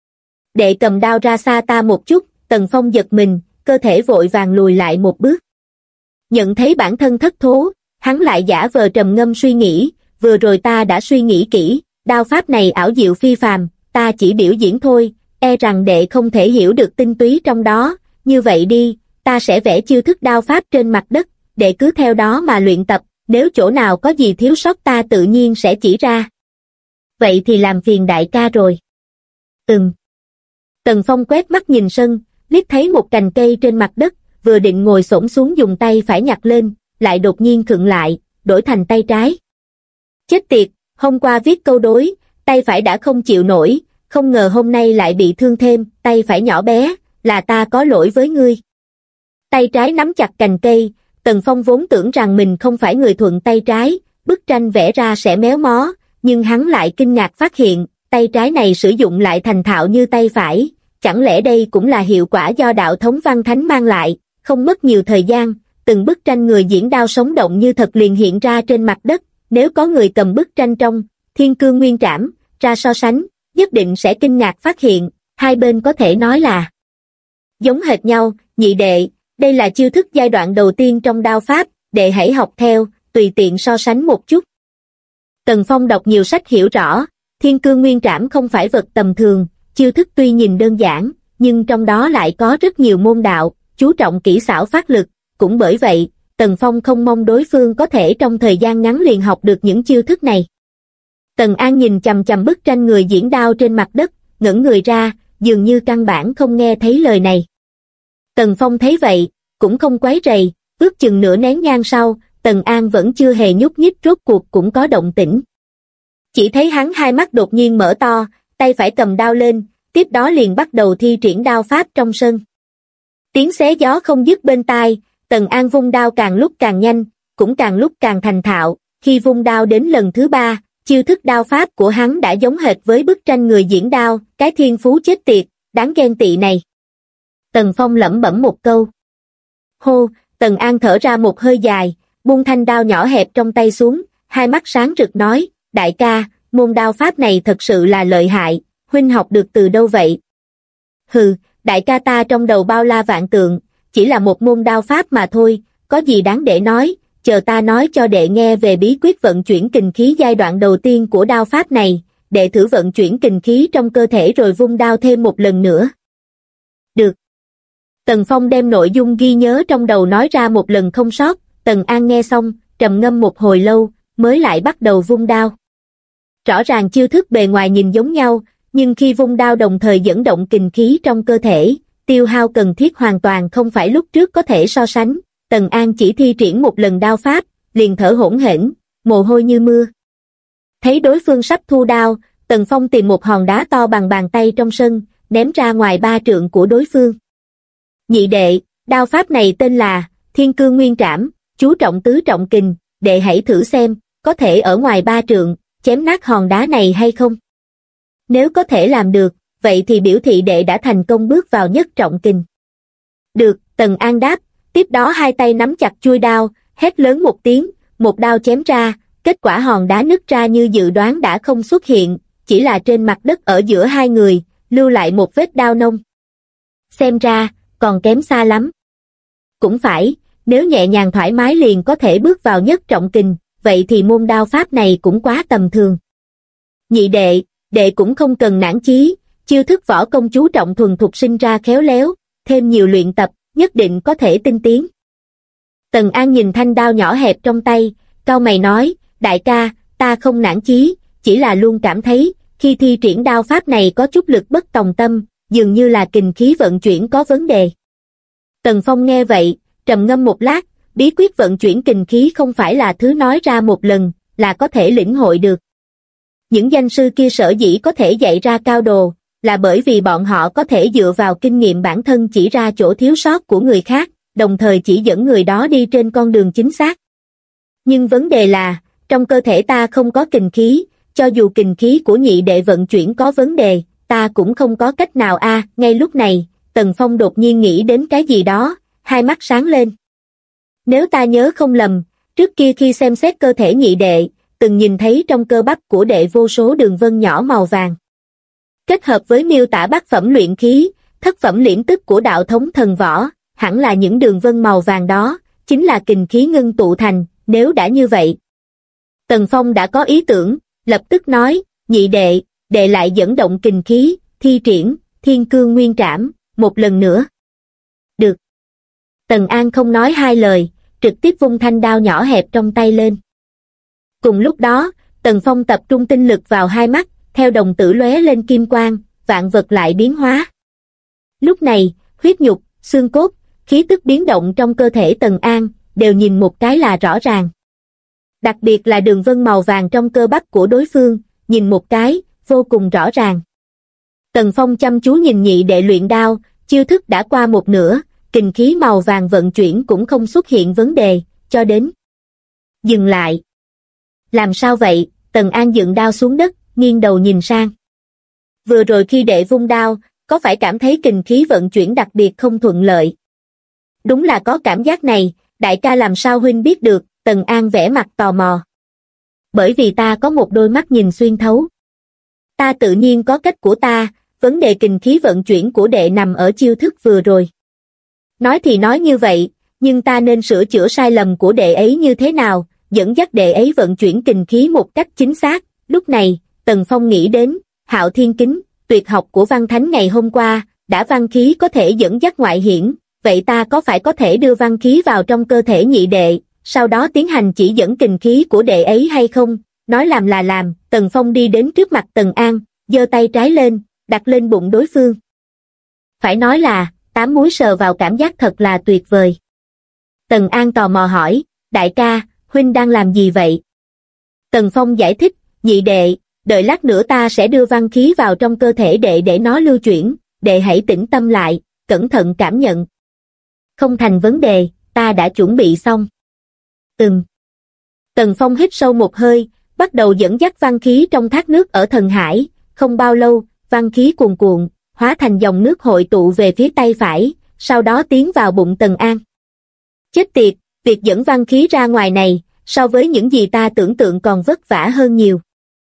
Đệ cầm đao ra xa ta một chút, Tần Phong giật mình, cơ thể vội vàng lùi lại một bước. Nhận thấy bản thân thất thố, hắn lại giả vờ trầm ngâm suy nghĩ, vừa rồi ta đã suy nghĩ kỹ, đao pháp này ảo diệu phi phàm, ta chỉ biểu diễn thôi, e rằng đệ không thể hiểu được tinh túy trong đó, như vậy đi, ta sẽ vẽ chiêu thức đao pháp trên mặt đất, đệ cứ theo đó mà luyện tập, nếu chỗ nào có gì thiếu sót ta tự nhiên sẽ chỉ ra. Vậy thì làm phiền đại ca rồi. Tần Phong quét mắt nhìn sân, liếc thấy một cành cây trên mặt đất, vừa định ngồi xổm xuống dùng tay phải nhặt lên, lại đột nhiên khựng lại, đổi thành tay trái. Chết tiệt, hôm qua viết câu đối, tay phải đã không chịu nổi, không ngờ hôm nay lại bị thương thêm, tay phải nhỏ bé, là ta có lỗi với ngươi. Tay trái nắm chặt cành cây, Tần Phong vốn tưởng rằng mình không phải người thuận tay trái, bức tranh vẽ ra sẽ méo mó, nhưng hắn lại kinh ngạc phát hiện, tay trái này sử dụng lại thành thạo như tay phải, chẳng lẽ đây cũng là hiệu quả do đạo thống văn thánh mang lại. Không mất nhiều thời gian, từng bức tranh người diễn đao sống động như thật liền hiện ra trên mặt đất, nếu có người cầm bức tranh trong Thiên Cương Nguyên Trảm ra so sánh, nhất định sẽ kinh ngạc phát hiện, hai bên có thể nói là giống hệt nhau. Nhị đệ, đây là chiêu thức giai đoạn đầu tiên trong đao pháp, đệ hãy học theo, tùy tiện so sánh một chút. Tần Phong đọc nhiều sách hiểu rõ, Thiên Cương Nguyên Trảm không phải vật tầm thường, chiêu thức tuy nhìn đơn giản, nhưng trong đó lại có rất nhiều môn đạo, chú trọng kỹ xảo phát lực, cũng bởi vậy, Tần Phong không mong đối phương có thể trong thời gian ngắn liền học được những chiêu thức này. Tần An nhìn chằm chằm bức tranh người diễn đao trên mặt đất, ngẩng người ra, dường như căn bản không nghe thấy lời này. Tần Phong thấy vậy, cũng không quấy rầy, ước chừng nửa nén nhang sau, Tần An vẫn chưa hề nhúc nhích, rốt cuộc cũng có động tĩnh. Chỉ thấy hắn hai mắt đột nhiên mở to, tay phải cầm đao lên, tiếp đó liền bắt đầu thi triển đao pháp trong sân. Tiếng xé gió không dứt bên tai, Tần An vung đao càng lúc càng nhanh, cũng càng lúc càng thành thạo, khi vung đao đến lần thứ 3, chiêu thức đao pháp của hắn đã giống hệt với bức tranh người diễn đao, cái thiên phú chết tiệt, đáng ghen tị này. Tần Phong lẩm bẩm một câu. Hô, Tần An thở ra một hơi dài, buông thanh đao nhỏ hẹp trong tay xuống, hai mắt sáng rực nói, đại ca, môn đao pháp này thật sự là lợi hại, huynh học được từ đâu vậy? Hừ, đại ca ta trong đầu bao la vạn tượng, chỉ là một môn đao pháp mà thôi, có gì đáng để nói, chờ ta nói cho đệ nghe về bí quyết vận chuyển kình khí giai đoạn đầu tiên của đao pháp này, đệ thử vận chuyển kình khí trong cơ thể rồi vung đao thêm một lần nữa. Được. Tần Phong đem nội dung ghi nhớ trong đầu nói ra một lần không sót, Tần An nghe xong, trầm ngâm một hồi lâu, mới lại bắt đầu vung đao. Rõ ràng chiêu thức bề ngoài nhìn giống nhau, nhưng khi vung đao đồng thời dẫn động kình khí trong cơ thể, tiêu hao cần thiết hoàn toàn không phải lúc trước có thể so sánh. Tần An chỉ thi triển một lần đao pháp, liền thở hổn hển, mồ hôi như mưa. Thấy đối phương sắp thu đao, Tần Phong tìm một hòn đá to bằng bàn tay trong sân, ném ra ngoài 3 trượng của đối phương. Nhị đệ, đao pháp này tên là Thiên Cương Nguyên Trảm, chú trọng tứ trọng kình, đệ hãy thử xem, có thể ở ngoài 3 trượng, chém nát hòn đá này hay không? Nếu có thể làm được, vậy thì biểu thị đệ đã thành công bước vào nhất trọng kình. Được, Tần An đáp, tiếp đó hai tay nắm chặt chuôi đao, hét lớn một tiếng, một đao chém ra, kết quả hòn đá nứt ra như dự đoán đã không xuất hiện, chỉ là trên mặt đất ở giữa hai người, lưu lại một vết đao nông. Xem ra, còn kém xa lắm. Cũng phải, nếu nhẹ nhàng thoải mái liền có thể bước vào nhất trọng kình, vậy thì môn đao pháp này cũng quá tầm thường. Nhị đệ, đệ cũng không cần nản chí, chiêu thức võ công chú trọng thuần thục sinh ra khéo léo, thêm nhiều luyện tập, nhất định có thể tinh tiến. Tần An nhìn thanh đao nhỏ hẹp trong tay, cau mày nói, đại ca, ta không nản chí, chỉ là luôn cảm thấy, khi thi triển đao pháp này có chút lực bất tòng tâm, dường như là kình khí vận chuyển có vấn đề. Tần Phong nghe vậy, trầm ngâm một lát, bí quyết vận chuyển kình khí không phải là thứ nói ra một lần, là có thể lĩnh hội được. Những danh sư kia sở dĩ có thể dạy ra cao đồ, là bởi vì bọn họ có thể dựa vào kinh nghiệm bản thân chỉ ra chỗ thiếu sót của người khác, đồng thời chỉ dẫn người đó đi trên con đường chính xác. Nhưng vấn đề là, trong cơ thể ta không có kình khí, cho dù kình khí của nhị đệ vận chuyển có vấn đề, ta cũng không có cách nào Ngay lúc này, Tần Phong đột nhiên nghĩ đến cái gì đó, hai mắt sáng lên. Nếu ta nhớ không lầm, trước kia khi xem xét cơ thể nhị đệ, từng nhìn thấy trong cơ bắp của đệ vô số đường vân nhỏ màu vàng. Kết hợp với miêu tả bát phẩm luyện khí, thất phẩm liễm tức của đạo thống thần võ, hẳn là những đường vân màu vàng đó, chính là kình khí ngưng tụ thành, nếu đã như vậy. Tần Phong đã có ý tưởng, lập tức nói, nhị đệ, đệ lại dẫn động kình khí, thi triển, Thiên Cương Nguyên Trảm, một lần nữa. Được. Tần An không nói hai lời, trực tiếp vung thanh đao nhỏ hẹp trong tay lên. Cùng lúc đó, Tần Phong tập trung tinh lực vào hai mắt, theo đồng tử lóe lên kim quang, vạn vật lại biến hóa. Lúc này, huyết nhục, xương cốt, khí tức biến động trong cơ thể Tần An, đều nhìn một cái là rõ ràng. Đặc biệt là đường vân màu vàng trong cơ bắp của đối phương, nhìn một cái, vô cùng rõ ràng. Tần Phong chăm chú nhìn nhị đệ luyện đao, chiêu thức đã qua một nửa, kình khí màu vàng vận chuyển cũng không xuất hiện vấn đề, cho đến dừng lại. Làm sao vậy? Tần An dựng đao xuống đất, nghiêng đầu nhìn sang. Vừa rồi khi đệ vung đao, có phải cảm thấy kình khí vận chuyển đặc biệt không thuận lợi? Đúng là có cảm giác này, đại ca làm sao huynh biết được? Tần An vẽ mặt tò mò. Bởi vì ta có một đôi mắt nhìn xuyên thấu. Ta tự nhiên có cách của ta, vấn đề kình khí vận chuyển của đệ nằm ở chiêu thức vừa rồi. Nói thì nói như vậy, nhưng ta nên sửa chữa sai lầm của đệ ấy như thế nào, dẫn dắt đệ ấy vận chuyển kình khí một cách chính xác. Lúc này, Tần Phong nghĩ đến, Hạo Thiên Kính, tuyệt học của Văn Thánh ngày hôm qua, đã văn khí có thể dẫn dắt ngoại hiển, vậy ta có phải có thể đưa văn khí vào trong cơ thể nhị đệ, sau đó tiến hành chỉ dẫn kình khí của đệ ấy hay không? Nói làm là làm, Tần Phong đi đến trước mặt Tần An, giơ tay trái lên, đặt lên bụng đối phương. Phải nói là, 8 múi sờ vào cảm giác thật là tuyệt vời. Tần An tò mò hỏi, đại ca, huynh đang làm gì vậy? Tần Phong giải thích, nhị đệ, đợi lát nữa ta sẽ đưa văn khí vào trong cơ thể đệ để nó lưu chuyển, đệ hãy tĩnh tâm lại, cẩn thận cảm nhận. Không thành vấn đề, ta đã chuẩn bị xong. Tần Phong hít sâu một hơi, bắt đầu dẫn dắt văn khí trong thác nước ở thần hải, không bao lâu, văn khí cuồn cuộn, hóa thành dòng nước hội tụ về phía tay phải, sau đó tiến vào bụng Tần An. Chết tiệt, việc dẫn văn khí ra ngoài này, so với những gì ta tưởng tượng còn vất vả hơn nhiều.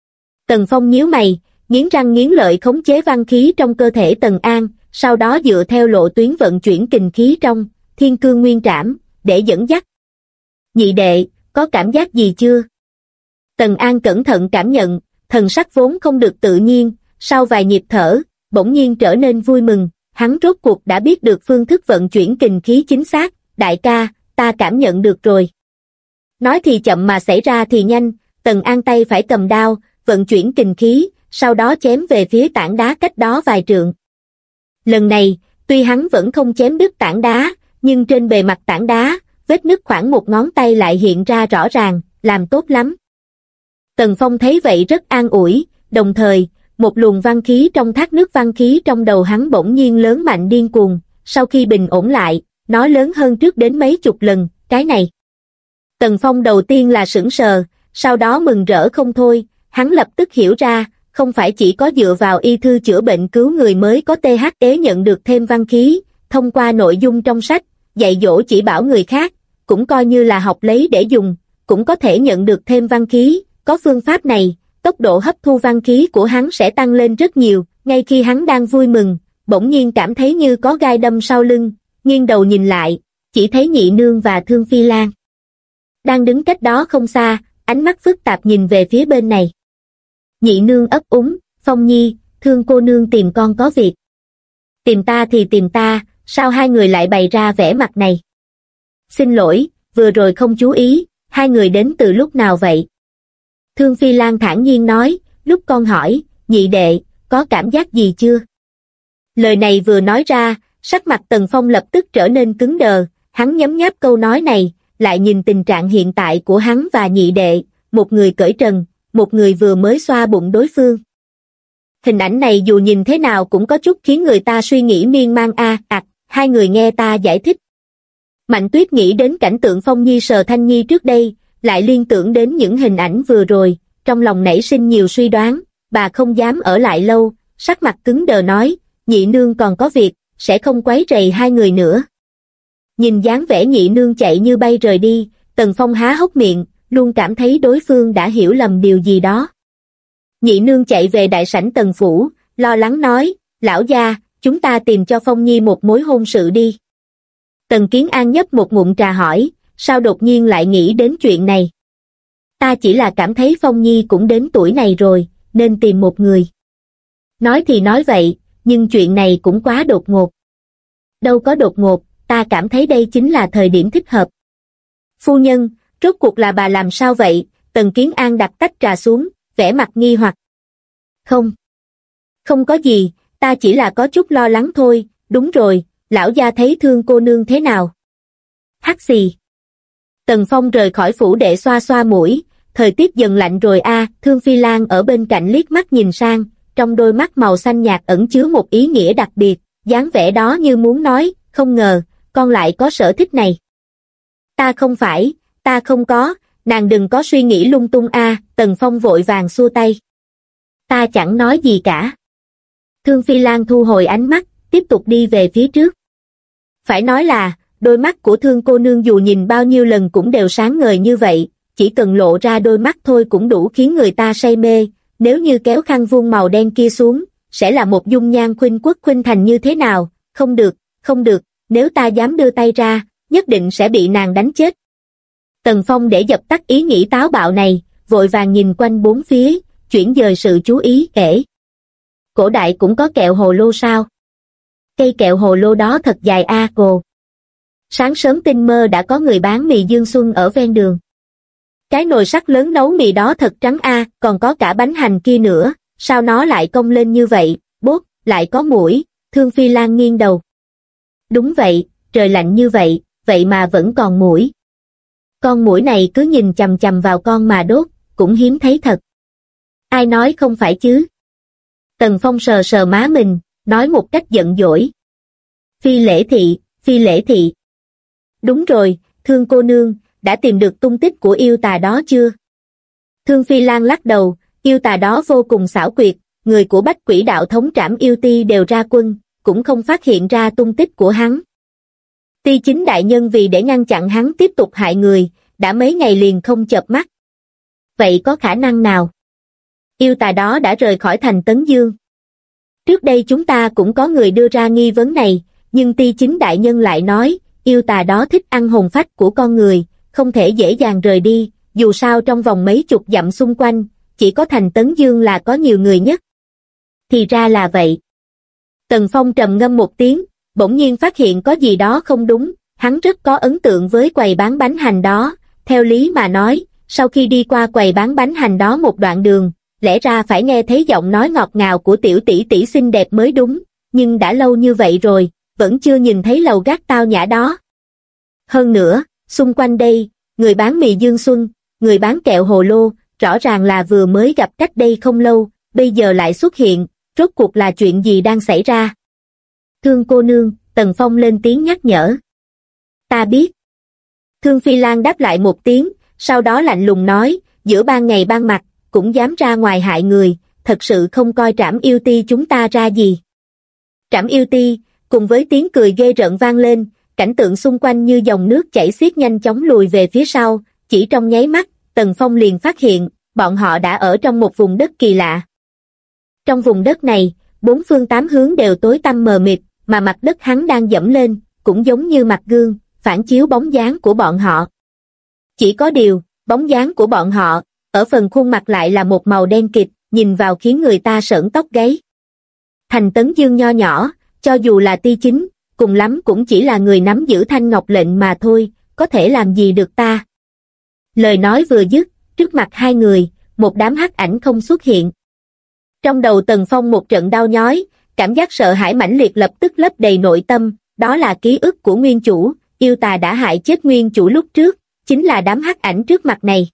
Tần Phong nhíu mày, nghiến răng nghiến lợi khống chế văn khí trong cơ thể Tần An, sau đó dựa theo lộ tuyến vận chuyển kình khí trong Thiên Cương Nguyên Trảm, để dẫn dắt. Nhị đệ, có cảm giác gì chưa? Tần An cẩn thận cảm nhận, thần sắc vốn không được tự nhiên, sau vài nhịp thở, bỗng nhiên trở nên vui mừng, hắn rốt cuộc đã biết được phương thức vận chuyển kình khí chính xác, đại ca, ta cảm nhận được rồi. Nói thì chậm mà xảy ra thì nhanh, Tần An tay phải cầm đao, vận chuyển kình khí, sau đó chém về phía tảng đá cách đó vài trượng. Lần này, tuy hắn vẫn không chém đứt tảng đá, nhưng trên bề mặt tảng đá, vết nứt khoảng một ngón tay lại hiện ra rõ ràng, làm tốt lắm. Tần Phong thấy vậy rất an ủi, đồng thời, một luồng văn khí trong thác nước văn khí trong đầu hắn bỗng nhiên lớn mạnh điên cuồng, sau khi bình ổn lại, nó lớn hơn trước đến mấy chục lần, cái này. Tần Phong đầu tiên là sững sờ, sau đó mừng rỡ không thôi, hắn lập tức hiểu ra, không phải chỉ có dựa vào y thư chữa bệnh cứu người mới có THE nhận được thêm văn khí, thông qua nội dung trong sách, dạy dỗ chỉ bảo người khác, cũng coi như là học lấy để dùng, cũng có thể nhận được thêm văn khí, có phương pháp này, tốc độ hấp thu văn khí của hắn sẽ tăng lên rất nhiều, ngay khi hắn đang vui mừng, bỗng nhiên cảm thấy như có gai đâm sau lưng, nghiêng đầu nhìn lại, chỉ thấy Nhị Nương và Thương Phi Lan đang đứng cách đó không xa, ánh mắt phức tạp nhìn về phía bên này. Nhị Nương ấp úng, Phong Nhi, Thương cô nương tìm con có việc. Tìm ta thì tìm ta, sao hai người lại bày ra vẻ mặt này? Xin lỗi, vừa rồi không chú ý, hai người đến từ lúc nào vậy? Thương Phi Lan thản nhiên nói, lúc con hỏi, nhị đệ, có cảm giác gì chưa? Lời này vừa nói ra, sắc mặt Tần Phong lập tức trở nên cứng đờ, hắn nhấm nháp câu nói này, lại nhìn tình trạng hiện tại của hắn và nhị đệ, một người cởi trần, một người vừa mới xoa bụng đối phương. Hình ảnh này dù nhìn thế nào cũng có chút khiến người ta suy nghĩ miên man hai người nghe ta giải thích. Mạnh Tuyết nghĩ đến cảnh tượng Phong Nhi sờ Thanh Nhi trước đây, lại liên tưởng đến những hình ảnh vừa rồi, trong lòng nảy sinh nhiều suy đoán, bà không dám ở lại lâu, sắc mặt cứng đờ nói, Nhị Nương còn có việc, sẽ không quấy rầy hai người nữa. Nhìn dáng vẻ Nhị Nương chạy như bay rời đi, Tần Phong há hốc miệng, luôn cảm thấy đối phương đã hiểu lầm điều gì đó. Nhị Nương chạy về đại sảnh Tần phủ, lo lắng nói, lão gia, chúng ta tìm cho Phong Nhi một mối hôn sự đi. Tần Kiến An nhấp một ngụm trà hỏi, sao đột nhiên lại nghĩ đến chuyện này? Ta chỉ là cảm thấy Phong Nhi cũng đến tuổi này rồi, nên tìm một người. Nói thì nói vậy, nhưng chuyện này cũng quá đột ngột. Đâu có đột ngột, ta cảm thấy đây chính là thời điểm thích hợp. Phu nhân, rốt cuộc là bà làm sao vậy? Tần Kiến An đặt tách trà xuống, vẻ mặt nghi hoặc. Không có gì, ta chỉ là có chút lo lắng thôi, đúng rồi, lão gia thấy Thương cô nương thế nào? Hắt xì. Tần Phong rời khỏi phủ đệ xoa xoa mũi, thời tiết dần lạnh rồi Thương Phi Lan ở bên cạnh liếc mắt nhìn sang, trong đôi mắt màu xanh nhạt ẩn chứa một ý nghĩa đặc biệt, dáng vẻ đó như muốn nói, không ngờ, con lại có sở thích này. Ta không có, nàng đừng có suy nghĩ lung tung Tần Phong vội vàng xua tay. Ta chẳng nói gì cả. Thương Phi Lan thu hồi ánh mắt, tiếp tục đi về phía trước. Phải nói là, đôi mắt của Thương cô nương dù nhìn bao nhiêu lần cũng đều sáng ngời như vậy, chỉ cần lộ ra đôi mắt thôi cũng đủ khiến người ta say mê, nếu như kéo khăn vuông màu đen kia xuống, sẽ là một dung nhan khuynh quốc khuynh thành như thế nào, không được, nếu ta dám đưa tay ra, nhất định sẽ bị nàng đánh chết. Tần Phong để dập tắt ý nghĩ táo bạo này, vội vàng nhìn quanh bốn phía, chuyển dời sự chú ý kể. Cổ đại cũng có kẹo hồ lô sao? Cây kẹo hồ lô đó thật dài cô. Sáng sớm tinh mơ đã có người bán mì Dương Xuân ở ven đường. Cái nồi sắt lớn nấu mì đó thật trắng a, còn có cả bánh hành kia nữa, sao nó lại cong lên như vậy, bốt, lại có muỗi, Thương Phi Lan nghiêng đầu. Đúng vậy, trời lạnh như vậy, vậy mà vẫn còn muỗi. Con muỗi này cứ nhìn chằm chằm vào con mà đốt, cũng hiếm thấy thật. Ai nói không phải chứ? Tần Phong sờ sờ má mình, nói một cách giận dỗi. Phi Lễ Thị, Phi Lễ Thị. Đúng rồi, Thương cô nương, đã tìm được tung tích của yêu tà đó chưa? Thương Phi Lan lắc đầu, yêu tà đó vô cùng xảo quyệt, người của Bách Quỷ đạo thống Trảm Yêu Ti đều ra quân, cũng không phát hiện ra tung tích của hắn. Ti Chính đại nhân vì để ngăn chặn hắn tiếp tục hại người, đã mấy ngày liền không chợp mắt. Vậy có khả năng nào? Yêu tà đó đã rời khỏi thành Tấn Dương. Trước đây chúng ta cũng có người đưa ra nghi vấn này, nhưng Ti Chính đại nhân lại nói, yêu tà đó thích ăn hồn phách của con người, không thể dễ dàng rời đi, dù sao trong vòng mấy chục dặm xung quanh, chỉ có thành Tấn Dương là có nhiều người nhất. Thì ra là vậy. Tần Phong trầm ngâm một tiếng, bỗng nhiên phát hiện có gì đó không đúng, hắn rất có ấn tượng với quầy bán bánh hành đó, theo lý mà nói, sau khi đi qua quầy bán bánh hành đó một đoạn đường, lẽ ra phải nghe thấy giọng nói ngọt ngào của tiểu tỷ tỷ xinh đẹp mới đúng, nhưng đã lâu như vậy rồi, vẫn chưa nhìn thấy lầu gác tao nhã đó. Hơn nữa, xung quanh đây, người bán mì Dương Xuân, người bán kẹo hồ lô, rõ ràng là vừa mới gặp cách đây không lâu, bây giờ lại xuất hiện, rốt cuộc là chuyện gì đang xảy ra? Thương cô nương, Tần Phong lên tiếng nhắc nhở. Ta biết. Thương Phi Lan đáp lại một tiếng, sau đó lạnh lùng nói, giữa ban ngày ban mặt, cũng dám ra ngoài hại người, thật sự không coi Trảm Yêu Ti chúng ta ra gì. Trảm Yêu Ti, cùng với tiếng cười ghê rợn vang lên, cảnh tượng xung quanh như dòng nước chảy xiết nhanh chóng lùi về phía sau, chỉ trong nháy mắt, Tần Phong liền phát hiện, bọn họ đã ở trong một vùng đất kỳ lạ. Trong vùng đất này, bốn phương tám hướng đều tối tăm mờ mịt, mà mặt đất hắn đang dẫm lên, cũng giống như mặt gương, phản chiếu bóng dáng của bọn họ. Chỉ có điều, bóng dáng của bọn họ, ở phần khuôn mặt lại là một màu đen kịt, nhìn vào khiến người ta sởn tóc gáy. Thành Tấn Dương nho nhỏ, cho dù là Ti Chính, cùng lắm cũng chỉ là người nắm giữ thanh ngọc lệnh mà thôi, có thể làm gì được ta. Lời nói vừa dứt, trước mặt hai người, một đám hắc ảnh không xuất hiện. Trong đầu Tần Phong một trận đau nhói, cảm giác sợ hãi mãnh liệt lập tức lấp đầy nội tâm, đó là ký ức của nguyên chủ, yêu tà đã hại chết nguyên chủ lúc trước, chính là đám hắc ảnh trước mặt này.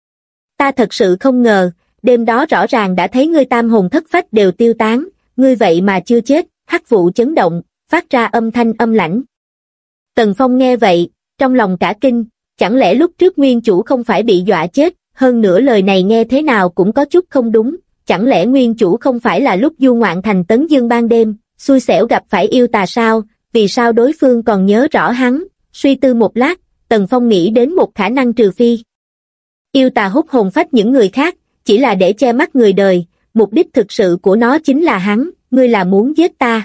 Ta thật sự không ngờ, đêm đó rõ ràng đã thấy ngươi tam hồn thất phách đều tiêu tán, ngươi vậy mà chưa chết, hắc vụ chấn động, phát ra âm thanh âm lãnh. Tần Phong nghe vậy, trong lòng cả kinh, chẳng lẽ lúc trước nguyên chủ không phải bị dọa chết, hơn nữa lời này nghe thế nào cũng có chút không đúng, chẳng lẽ nguyên chủ không phải là lúc du ngoạn thành Tấn Dương ban đêm, xui xẻo gặp phải yêu tà sao, vì sao đối phương còn nhớ rõ hắn, suy tư một lát, Tần Phong nghĩ đến một khả năng trừ phi. Yêu tà hút hồn phách những người khác, chỉ là để che mắt người đời, mục đích thực sự của nó chính là hắn, ngươi là muốn giết ta.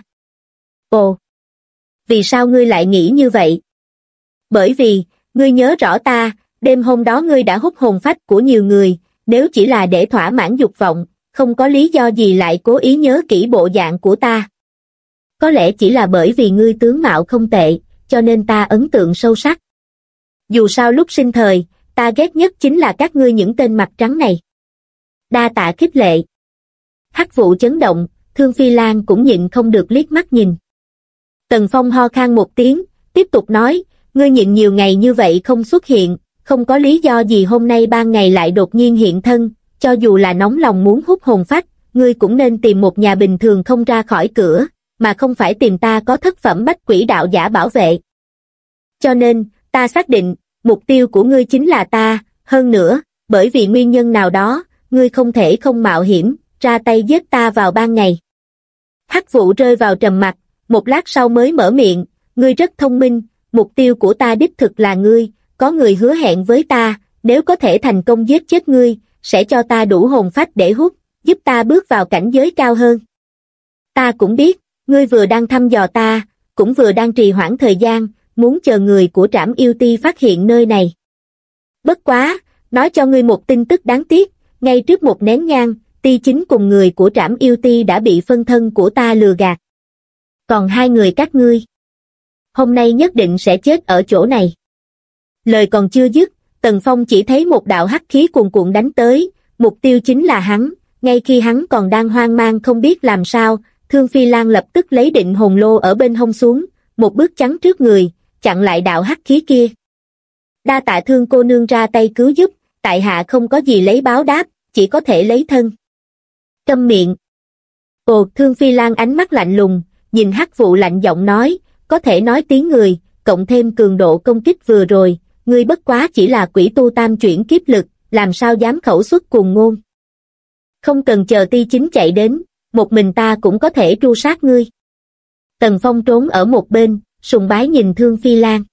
Ồ! Vì sao ngươi lại nghĩ như vậy? Bởi vì, ngươi nhớ rõ ta, đêm hôm đó ngươi đã hút hồn phách của nhiều người, nếu chỉ là để thỏa mãn dục vọng, không có lý do gì lại cố ý nhớ kỹ bộ dạng của ta. Có lẽ chỉ là bởi vì ngươi tướng mạo không tệ, cho nên ta ấn tượng sâu sắc. Dù sao lúc sinh thời, ta ghét nhất chính là các ngươi những tên mặt trắng này. Đa tạ khích lệ. Hắc vụ chấn động, Thương Phi Lan cũng nhịn không được liếc mắt nhìn. Tần Phong ho khan một tiếng, tiếp tục nói, ngươi nhịn nhiều ngày như vậy không xuất hiện, không có lý do gì hôm nay ban ngày lại đột nhiên hiện thân, cho dù là nóng lòng muốn hút hồn phách, ngươi cũng nên tìm một nhà bình thường không ra khỏi cửa, mà không phải tìm ta có thất phẩm Bách Quỷ đạo giả bảo vệ. Cho nên, ta xác định, mục tiêu của ngươi chính là ta, hơn nữa, bởi vì nguyên nhân nào đó, ngươi không thể không mạo hiểm, ra tay giết ta vào ban ngày. Hắc vụ rơi vào trầm mặc, một lát sau mới mở miệng, ngươi rất thông minh, mục tiêu của ta đích thực là ngươi, có người hứa hẹn với ta, nếu có thể thành công giết chết ngươi, sẽ cho ta đủ hồn phách để hút, giúp ta bước vào cảnh giới cao hơn. Ta cũng biết, ngươi vừa đang thăm dò ta, cũng vừa đang trì hoãn thời gian, muốn chờ người của Trảm Yêu Ti phát hiện nơi này. Bất quá, nói cho ngươi một tin tức đáng tiếc, ngay trước một nén nhang, Ti Chính cùng người của Trảm Yêu Ti đã bị phân thân của ta lừa gạt. Còn hai người các ngươi, Hôm nay nhất định sẽ chết ở chỗ này. Lời còn chưa dứt, Tần Phong chỉ thấy một đạo hắc khí cuồn cuộn đánh tới, mục tiêu chính là hắn. Ngay khi hắn còn đang hoang mang không biết làm sao, Thương Phi Lan lập tức lấy định hồn lô ở bên hông xuống, một bước chắn trước người, chặn lại đạo hắc khí kia. Đa tạ Thương cô nương ra tay cứu giúp, tại hạ không có gì lấy báo đáp, chỉ có thể lấy thân. Câm miệng. Ồ, Thương Phi Lan ánh mắt lạnh lùng, nhìn Hắc Vụ lạnh giọng nói, có thể nói tiếng người, cộng thêm cường độ công kích vừa rồi, ngươi bất quá chỉ là quỷ tu tam chuyển kiếp lực, làm sao dám khẩu xuất cuồng ngôn. Không cần chờ Ti Chính chạy đến, một mình ta cũng có thể tru sát ngươi. Tần Phong trốn ở một bên, sùng bái nhìn Thương Phi Lan.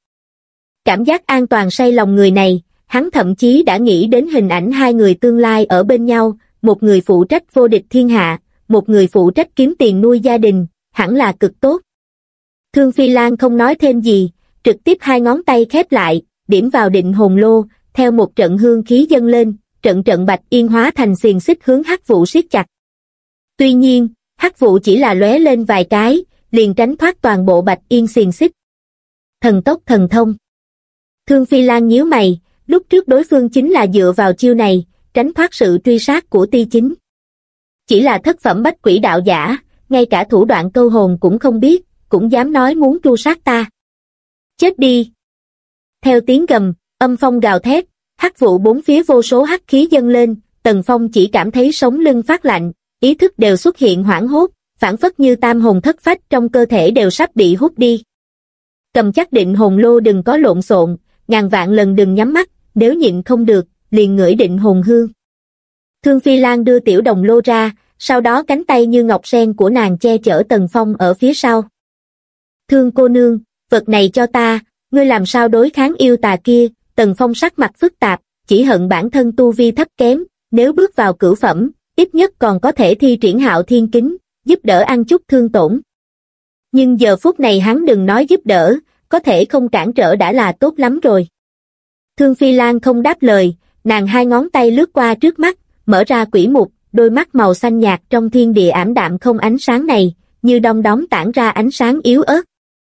Cảm giác an toàn say lòng người này, hắn thậm chí đã nghĩ đến hình ảnh hai người tương lai ở bên nhau, một người phụ trách vô địch thiên hạ, một người phụ trách kiếm tiền nuôi gia đình, hẳn là cực tốt. Thương Phi Lan không nói thêm gì, trực tiếp hai ngón tay khép lại, điểm vào định hồn lô, theo một trận hương khí dâng lên, trận trận bạch yên hóa thành xiềng xích hướng Hắc Vụ siết chặt. Tuy nhiên, Hắc Vụ chỉ là lóe lên vài cái, liền tránh thoát toàn bộ bạch yên xiềng xích. Thần tốc thần thông. Thương Phi Lan nhíu mày, lúc trước đối phương chính là dựa vào chiêu này, tránh thoát sự truy sát của Ti Chính. Chỉ là thất phẩm bách quỷ đạo giả, ngay cả thủ đoạn câu hồn cũng không biết, cũng dám nói muốn tru sát ta. Chết đi! Theo tiếng gầm, âm phong gào thét, Hắc Vụ bốn phía vô số hắc khí dâng lên, Tần Phong chỉ cảm thấy sống lưng phát lạnh, ý thức đều xuất hiện hoảng hốt, phảng phất như tam hồn thất phách trong cơ thể đều sắp bị hút đi. Cầm chắc định hồn lô đừng có lộn xộn, ngàn vạn lần đừng nhắm mắt, nếu nhịn không được, liền ngửi định hồn hương. Thương Phi Lan đưa tiểu đồng lô ra, sau đó cánh tay như ngọc sen của nàng che chở Tần Phong ở phía sau. Thương cô nương, vật này cho ta, ngươi làm sao đối kháng yêu tà kia? Tần Phong sắc mặt phức tạp, chỉ hận bản thân tu vi thấp kém, nếu bước vào cửu phẩm, ít nhất còn có thể thi triển Hạo Thiên Kính, giúp đỡ ăn chút thương tổn. Nhưng giờ phút này hắn đừng nói giúp đỡ, có thể không cản trở đã là tốt lắm rồi. Thương Phi Lan không đáp lời, nàng hai ngón tay lướt qua trước mắt, mở ra quỷ mục, đôi mắt màu xanh nhạt trong thiên địa ảm đạm không ánh sáng này, như đom đóm tản ra ánh sáng yếu ớt.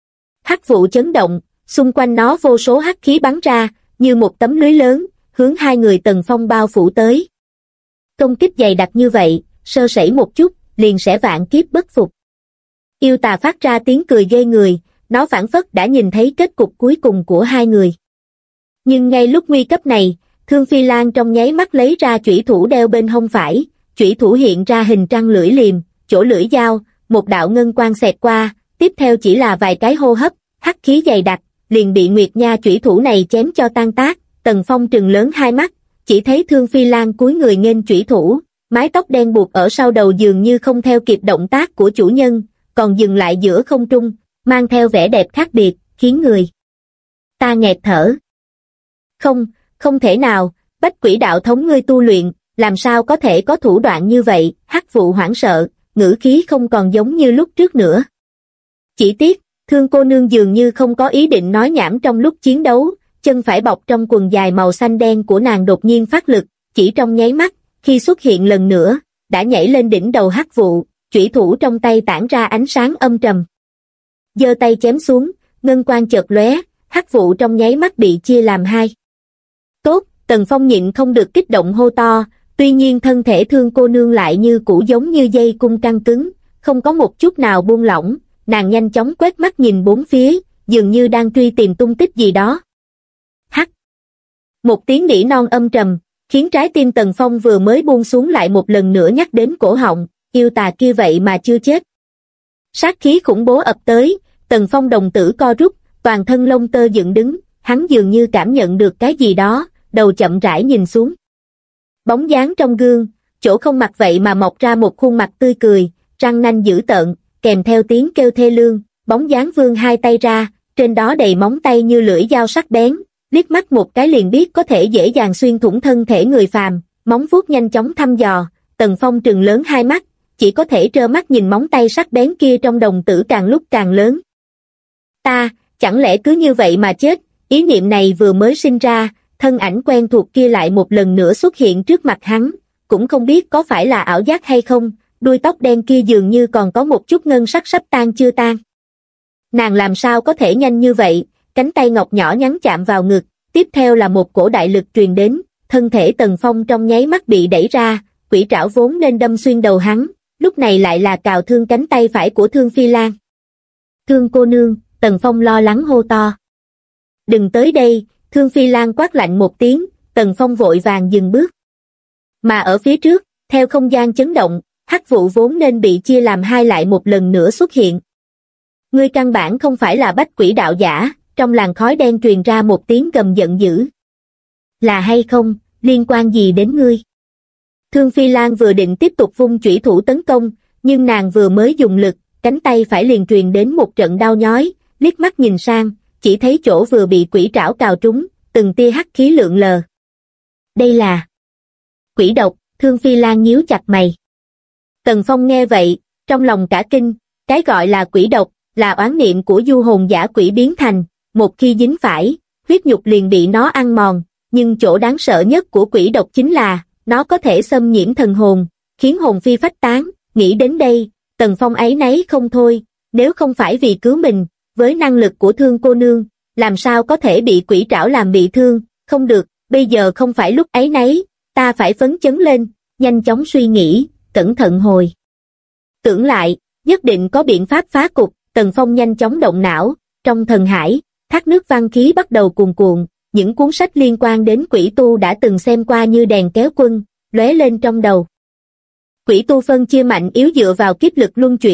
Hắc Vụ chấn động, xung quanh nó vô số hắc khí bắn ra, như một tấm lưới lớn, hướng hai người Tần Phong bao phủ tới. Công kích dày đặc như vậy, sơ sẩy một chút, liền sẽ vạn kiếp bất phục. Yêu tà phát ra tiếng cười ghê người, nó phảng phất đã nhìn thấy kết cục cuối cùng của hai người. Nhưng ngay lúc nguy cấp này, Thương Phi Lan trong nháy mắt lấy ra chủy thủ đeo bên hông phải, chủy thủ hiện ra hình trăng lưỡi liềm, chỗ lưỡi dao, một đạo ngân quang xẹt qua, tiếp theo chỉ là vài cái hô hấp, hắc khí dày đặc, liền bị Nguyệt Nha chủy thủ này chém cho tan tác. Tần Phong trừng lớn hai mắt, chỉ thấy Thương Phi Lan cúi người nghênh chủy thủ, mái tóc đen buộc ở sau đầu dường như không theo kịp động tác của chủ nhân, còn dừng lại giữa không trung, mang theo vẻ đẹp khác biệt, khiến người ta nghẹt thở. Không thể nào, bách quỷ đạo thống ngươi tu luyện, làm sao có thể có thủ đoạn như vậy? Hắc Vụ hoảng sợ, ngữ khí không còn giống như lúc trước nữa. Chỉ tiếc, Thương cô nương dường như không có ý định nói nhảm trong lúc chiến đấu, chân phải bọc trong quần dài màu xanh đen của nàng đột nhiên phát lực, chỉ trong nháy mắt, khi xuất hiện lần nữa, đã nhảy lên đỉnh đầu Hắc Vụ, chủy thủ trong tay tản ra ánh sáng âm trầm. Giơ tay chém xuống, ngân quang chợt lóe, Hắc Vụ trong nháy mắt bị chia làm hai. Tốt, Tần Phong nhịn không được kích động hô to, tuy nhiên thân thể Thương cô nương lại như cũ giống như dây cung căng cứng, không có một chút nào buông lỏng, nàng nhanh chóng quét mắt nhìn bốn phía, dường như đang truy tìm tung tích gì đó. Hắc! Một tiếng nỉ non âm trầm, khiến trái tim Tần Phong vừa mới buông xuống lại một lần nữa nhắc đến cổ họng, yêu tà kia vậy mà chưa chết. Sát khí khủng bố ập tới, Tần Phong đồng tử co rút, toàn thân lông tơ dựng đứng, hắn dường như cảm nhận được cái gì đó, đầu chậm rãi nhìn xuống. Bóng dáng trong gương, chỗ không mặt vậy mà mọc ra một khuôn mặt tươi cười, răng nanh dữ tợn, kèm theo tiếng kêu thê lương, bóng dáng vươn hai tay ra, trên đó đầy móng tay như lưỡi dao sắc bén, liếc mắt một cái liền biết có thể dễ dàng xuyên thủng thân thể người phàm, móng vuốt nhanh chóng thăm dò, Tần Phong trừng lớn hai mắt, chỉ có thể trơ mắt nhìn móng tay sắc bén kia trong đồng tử càng lúc càng lớn. Ta, chẳng lẽ cứ như vậy mà chết? Ý niệm này vừa mới sinh ra, thân ảnh quen thuộc kia lại một lần nữa xuất hiện trước mặt hắn, cũng không biết có phải là ảo giác hay không, đuôi tóc đen kia dường như còn có một chút ngân sắc sắp tan chưa tan. Nàng làm sao có thể nhanh như vậy, cánh tay ngọc nhỏ nhắn chạm vào ngực, tiếp theo là một cổ đại lực truyền đến, thân thể Tần Phong trong nháy mắt bị đẩy ra, quỷ trảo vốn nên đâm xuyên đầu hắn, lúc này lại là cào thương cánh tay phải của Thương Phi Lan. Thương cô nương, Tần Phong lo lắng hô to. Đừng tới đây, Thương Phi Lan quát lạnh một tiếng, Tần Phong vội vàng dừng bước. Mà ở phía trước, theo không gian chấn động, hắc vụ vốn nên bị chia làm hai lại một lần nữa xuất hiện. Ngươi căn bản không phải là bách quỷ đạo giả, trong làn khói đen truyền ra một tiếng gầm giận dữ. Là hay không, liên quan gì đến ngươi? Thương Phi Lan vừa định tiếp tục vung chủy thủ tấn công, nhưng nàng vừa mới dùng lực, cánh tay phải liền truyền đến một trận đau nhói, liếc mắt nhìn sang, chỉ thấy chỗ vừa bị quỷ trảo cào trúng, từng tia hắc khí lượn lờ. Đây là quỷ độc, Thương Phi Lan nhíu chặt mày. Tần Phong nghe vậy, trong lòng cả kinh, cái gọi là quỷ độc, là oán niệm của du hồn giả quỷ biến thành, một khi dính phải, huyết nhục liền bị nó ăn mòn, nhưng chỗ đáng sợ nhất của quỷ độc chính là, nó có thể xâm nhiễm thần hồn, khiến hồn phi phách tán, nghĩ đến đây, Tần Phong áy náy không thôi, nếu không phải vì cứu mình, với năng lực của Thương cô nương, làm sao có thể bị quỷ trảo làm bị thương, không được, bây giờ không phải lúc áy náy, ta phải phấn chấn lên, nhanh chóng suy nghĩ, cẩn thận hồi. Tưởng lại, nhất định có biện pháp phá cục, Tần Phong nhanh chóng động não, trong thần hải, thác nước văn khí bắt đầu cuồn cuộn, những cuốn sách liên quan đến quỷ tu đã từng xem qua như đèn kéo quân, lóe lên trong đầu. Quỷ tu phân chia mạnh yếu dựa vào kiếp lực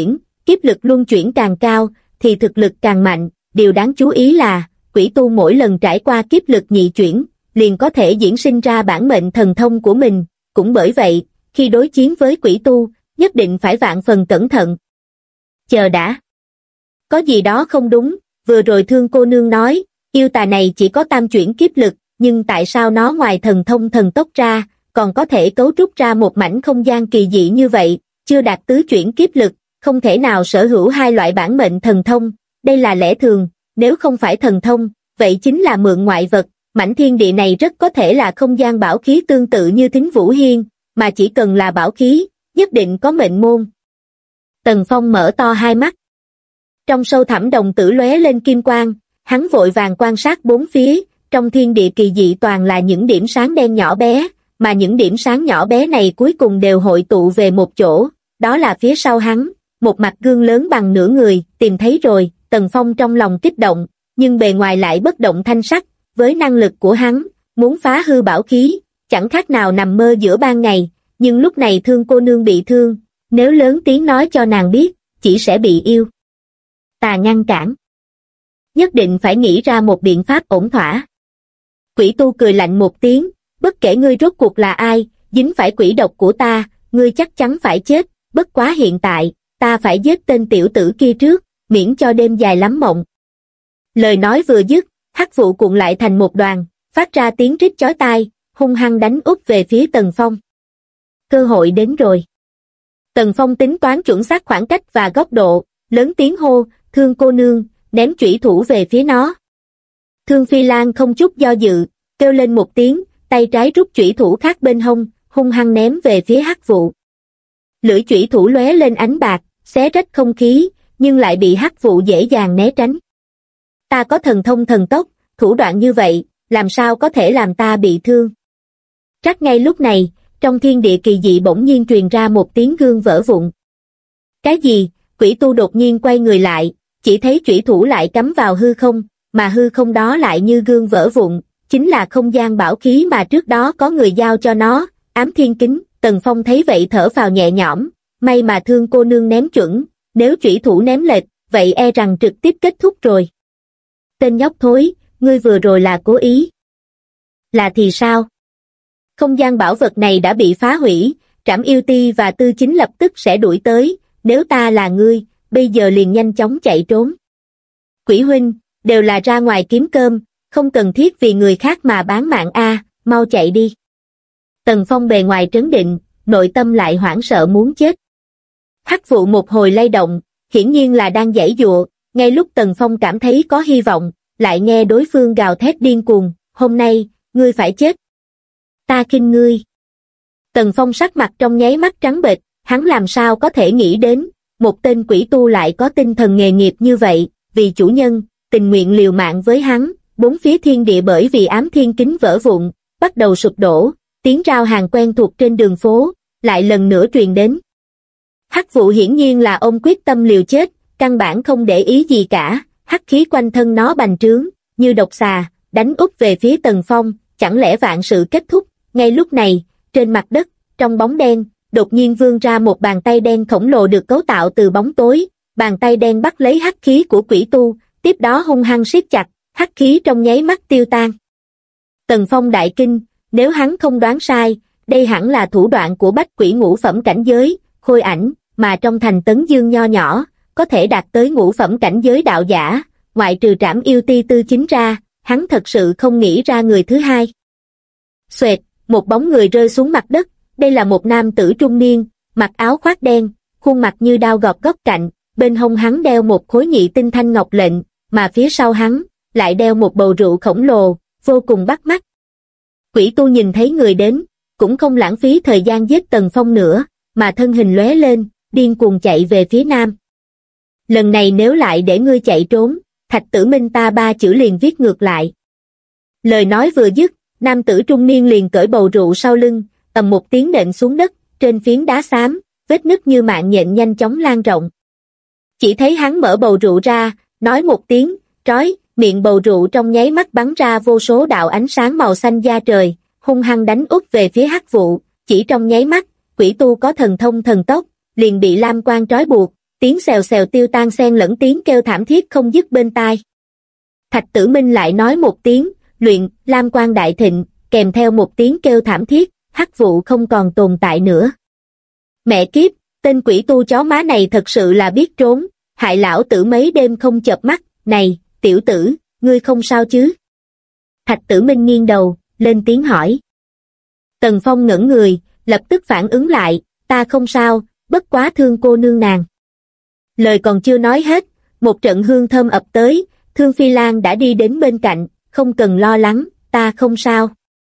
luân chuyển càng cao, thì thực lực càng mạnh, điều đáng chú ý là, quỷ tu mỗi lần trải qua kiếp lực nhị chuyển, liền có thể diễn sinh ra bản mệnh thần thông của mình, cũng bởi vậy, khi đối chiến với quỷ tu, nhất định phải vạn phần cẩn thận. Chờ đã. Có gì đó không đúng, vừa rồi Thương cô nương nói, yêu tà này chỉ có tam chuyển kiếp lực, nhưng tại sao nó ngoài thần thông thần tốc ra, còn có thể cấu trúc ra một mảnh không gian kỳ dị như vậy, chưa đạt tứ chuyển kiếp lực, không thể nào sở hữu hai loại bản mệnh thần thông, đây là lẽ thường, nếu không phải thần thông, vậy chính là mượn ngoại vật, mảnh thiên địa này rất có thể là không gian bảo khí tương tự như Thính Vũ Hiên, mà chỉ cần là bảo khí, nhất định có mệnh môn. Tần Phong mở to hai mắt. Trong sâu thẳm đồng tử lóe lên kim quang, hắn vội vàng quan sát bốn phía, trong thiên địa kỳ dị toàn là những điểm sáng đen nhỏ bé, mà những điểm sáng nhỏ bé này cuối cùng đều hội tụ về một chỗ, đó là phía sau hắn, một mặt gương lớn bằng nửa người, tìm thấy rồi, Tần Phong trong lòng kích động, nhưng bề ngoài lại bất động thanh sắc, với năng lực của hắn, muốn phá hư bảo khí, chẳng khác nào nằm mơ giữa ban ngày, nhưng lúc này Thương cô nương bị thương, nếu lớn tiếng nói cho nàng biết, chỉ sẽ bị yêu tà ngăn cản. Nhất định phải nghĩ ra một biện pháp ổn thỏa. Quỷ tu cười lạnh một tiếng, bất kể ngươi rốt cuộc là ai, dính phải quỷ độc của ta, ngươi chắc chắn phải chết, bất quá hiện tại, ta phải giết tên tiểu tử kia trước, miễn cho đêm dài lắm mộng. Lời nói vừa dứt, hắc vụ cuộn lại thành một đoàn, phát ra tiếng rít chói tai, hung hăng đánh úp về phía Tần Phong. Cơ hội đến rồi. Tần Phong tính toán chuẩn xác khoảng cách và góc độ, lớn tiếng hô, Thương cô nương, ném chủy thủ về phía nó. Thương Phi Lan không chút do dự, kêu lên một tiếng, tay trái rút chủy thủ khác bên hông, hung hăng ném về phía hắc vụ. Lưỡi chủy thủ lóe lên ánh bạc, xé rách không khí, nhưng lại bị hắc vụ dễ dàng né tránh. Ta có thần thông thần tốc, thủ đoạn như vậy, làm sao có thể làm ta bị thương? Trách ngay lúc này, trong thiên địa kỳ dị bỗng nhiên truyền ra một tiếng gương vỡ vụn. Cái gì? Quỷ tu đột nhiên quay người lại, chỉ thấy chủy thủ lại cắm vào hư không, mà hư không đó lại như gương vỡ vụn, chính là không gian bảo khí mà trước đó có người giao cho nó, Ám Thiên Kính. Tần Phong thấy vậy thở phào nhẹ nhõm, may mà Thương cô nương ném chuẩn, nếu chủy thủ ném lệch, vậy e rằng trực tiếp kết thúc rồi. Tên nhóc thối, ngươi vừa rồi là cố ý. Là thì sao? Không gian bảo vật này đã bị phá hủy, Trảm Yêu Ti và Tư Chính lập tức sẽ đuổi tới, nếu ta là ngươi, bây giờ liền nhanh chóng chạy trốn. Quỷ huynh, đều là ra ngoài kiếm cơm, không cần thiết vì người khác mà bán mạng a, mau chạy đi. Tần Phong bề ngoài trấn định, nội tâm lại hoảng sợ muốn chết. Hắc vụ một hồi lay động, hiển nhiên là đang giãy giụa, ngay lúc Tần Phong cảm thấy có hy vọng, lại nghe đối phương gào thét điên cuồng, hôm nay, ngươi phải chết. Ta khinh ngươi. Tần Phong sắc mặt trong nháy mắt trắng bệch, hắn làm sao có thể nghĩ đến, một tên quỷ tu lại có tinh thần nghề nghiệp như vậy, vì chủ nhân, tình nguyện liều mạng với hắn. Bốn phía thiên địa bởi vì ám thiên kính vỡ vụn, bắt đầu sụp đổ, tiếng rao hàng quen thuộc trên đường phố, lại lần nữa truyền đến. Hắc vụ hiển nhiên là ông quyết tâm liều chết, căn bản không để ý gì cả, hắc khí quanh thân nó bành trướng, như độc xà, đánh úp về phía Tần Phong, chẳng lẽ vạn sự kết thúc. Ngay lúc này, trên mặt đất, trong bóng đen, đột nhiên vươn ra một bàn tay đen khổng lồ được cấu tạo từ bóng tối, bàn tay đen bắt lấy hắc khí của quỷ tu, tiếp đó hung hăng siết chặt, hắc khí trong nháy mắt tiêu tan. Tần Phong đại kinh, nếu hắn không đoán sai, đây hẳn là thủ đoạn của bách quỷ ngũ phẩm cảnh giới, Khôi Ảnh, mà trong thành Tấn Dương nho nhỏ, có thể đạt tới ngũ phẩm cảnh giới đạo giả, ngoại trừ Trảm Yêu Ti Tư Chính ra, hắn thật sự không nghĩ ra người thứ hai. Xoẹt, một bóng người rơi xuống mặt đất, đây là một nam tử trung niên, mặc áo khoác đen, khuôn mặt như đao gọt góc cạnh, bên hông hắn đeo một khối nhị tinh thanh ngọc lệnh, mà phía sau hắn lại đeo một bầu rượu khổng lồ, vô cùng bắt mắt. Quỷ tu nhìn thấy người đến, cũng không lãng phí thời gian giết Tần Phong nữa, mà thân hình lóe lên, điên cuồng chạy về phía nam. Lần này nếu lại để ngươi chạy trốn, Thạch Tử Minh ta ba chữ liền viết ngược lại. Lời nói vừa dứt, nam tử trung niên liền cởi bầu rượu sau lưng, ầm một tiếng nện xuống đất, trên phiến đá xám, vết nứt như mạng nhện nhanh chóng lan rộng. Chỉ thấy hắn mở bầu rượu ra, nói một tiếng, trói, miệng bầu rượu trong nháy mắt bắn ra vô số đạo ánh sáng màu xanh da trời, hung hăng đánh úp về phía hắc vụ, chỉ trong nháy mắt, quỷ tu có thần thông thần tốc, liền bị lam quang trói buộc, tiếng xèo xèo tiêu tan xen lẫn tiếng kêu thảm thiết không dứt bên tai. Thạch Tử Minh lại nói một tiếng, luyện, lam quang đại thịnh, kèm theo một tiếng kêu thảm thiết, hắc vụ không còn tồn tại nữa. Mẹ kiếp, tên quỷ tu chó má này thật sự là biết trốn, hại lão tử mấy đêm không chợp mắt, này, tiểu tử, ngươi không sao chứ? Thạch Tử Minh nghiêng đầu, lên tiếng hỏi. Tần Phong ngẩn người, lập tức phản ứng lại, ta không sao, bất quá thương cô nương nàng. Lời còn chưa nói hết, một trận hương thơm ập tới, Thương Phi Lan đã đi đến bên cạnh, không cần lo lắng, ta không sao.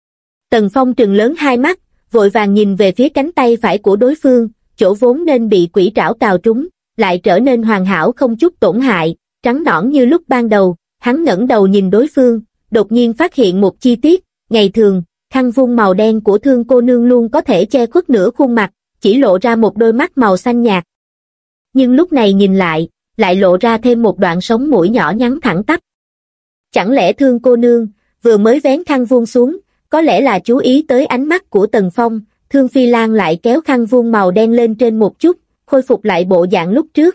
Tần Phong trừng lớn hai mắt, vội vàng nhìn về phía cánh tay phải của đối phương, chỗ vốn nên bị quỷ trảo cào trúng, lại trở nên hoàn hảo không chút tổn hại, trắng nõn như lúc ban đầu. Hắn ngẩng đầu nhìn đối phương, đột nhiên phát hiện một chi tiết, ngày thường, khăn vuông màu đen của Thương cô nương luôn có thể che khuất nửa khuôn mặt, chỉ lộ ra một đôi mắt màu xanh nhạt. Nhưng lúc này nhìn lại lộ ra thêm một đoạn sống mũi nhỏ nhắn thẳng tắp. Chẳng lẽ Thương cô nương vừa mới vén khăn vuông xuống, có lẽ là chú ý tới ánh mắt của Tần Phong. Thương Phi Lan lại kéo khăn vuông màu đen lên trên một chút, khôi phục lại bộ dạng lúc trước.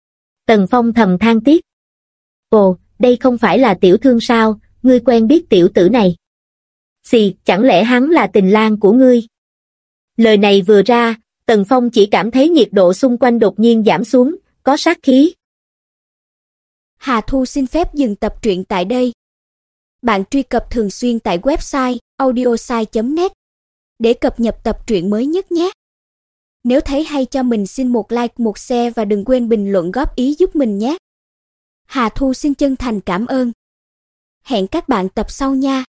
Tần Phong thầm than tiếc. Ồ, đây không phải là tiểu Thương sao, ngươi quen biết tiểu tử này? Xì, chẳng lẽ hắn là tình lang của ngươi? Lời này vừa ra, Tần Phong chỉ cảm thấy nhiệt độ xung quanh đột nhiên giảm xuống, có sát khí. Hà Thu xin phép dừng tập truyện tại đây. Bạn truy cập thường xuyên tại website audiosai.net để cập nhật tập truyện mới nhất nhé. Nếu thấy hay cho mình xin một like, một share và đừng quên bình luận góp ý giúp mình nhé. Hà Thu xin chân thành cảm ơn. Hẹn các bạn tập sau nha.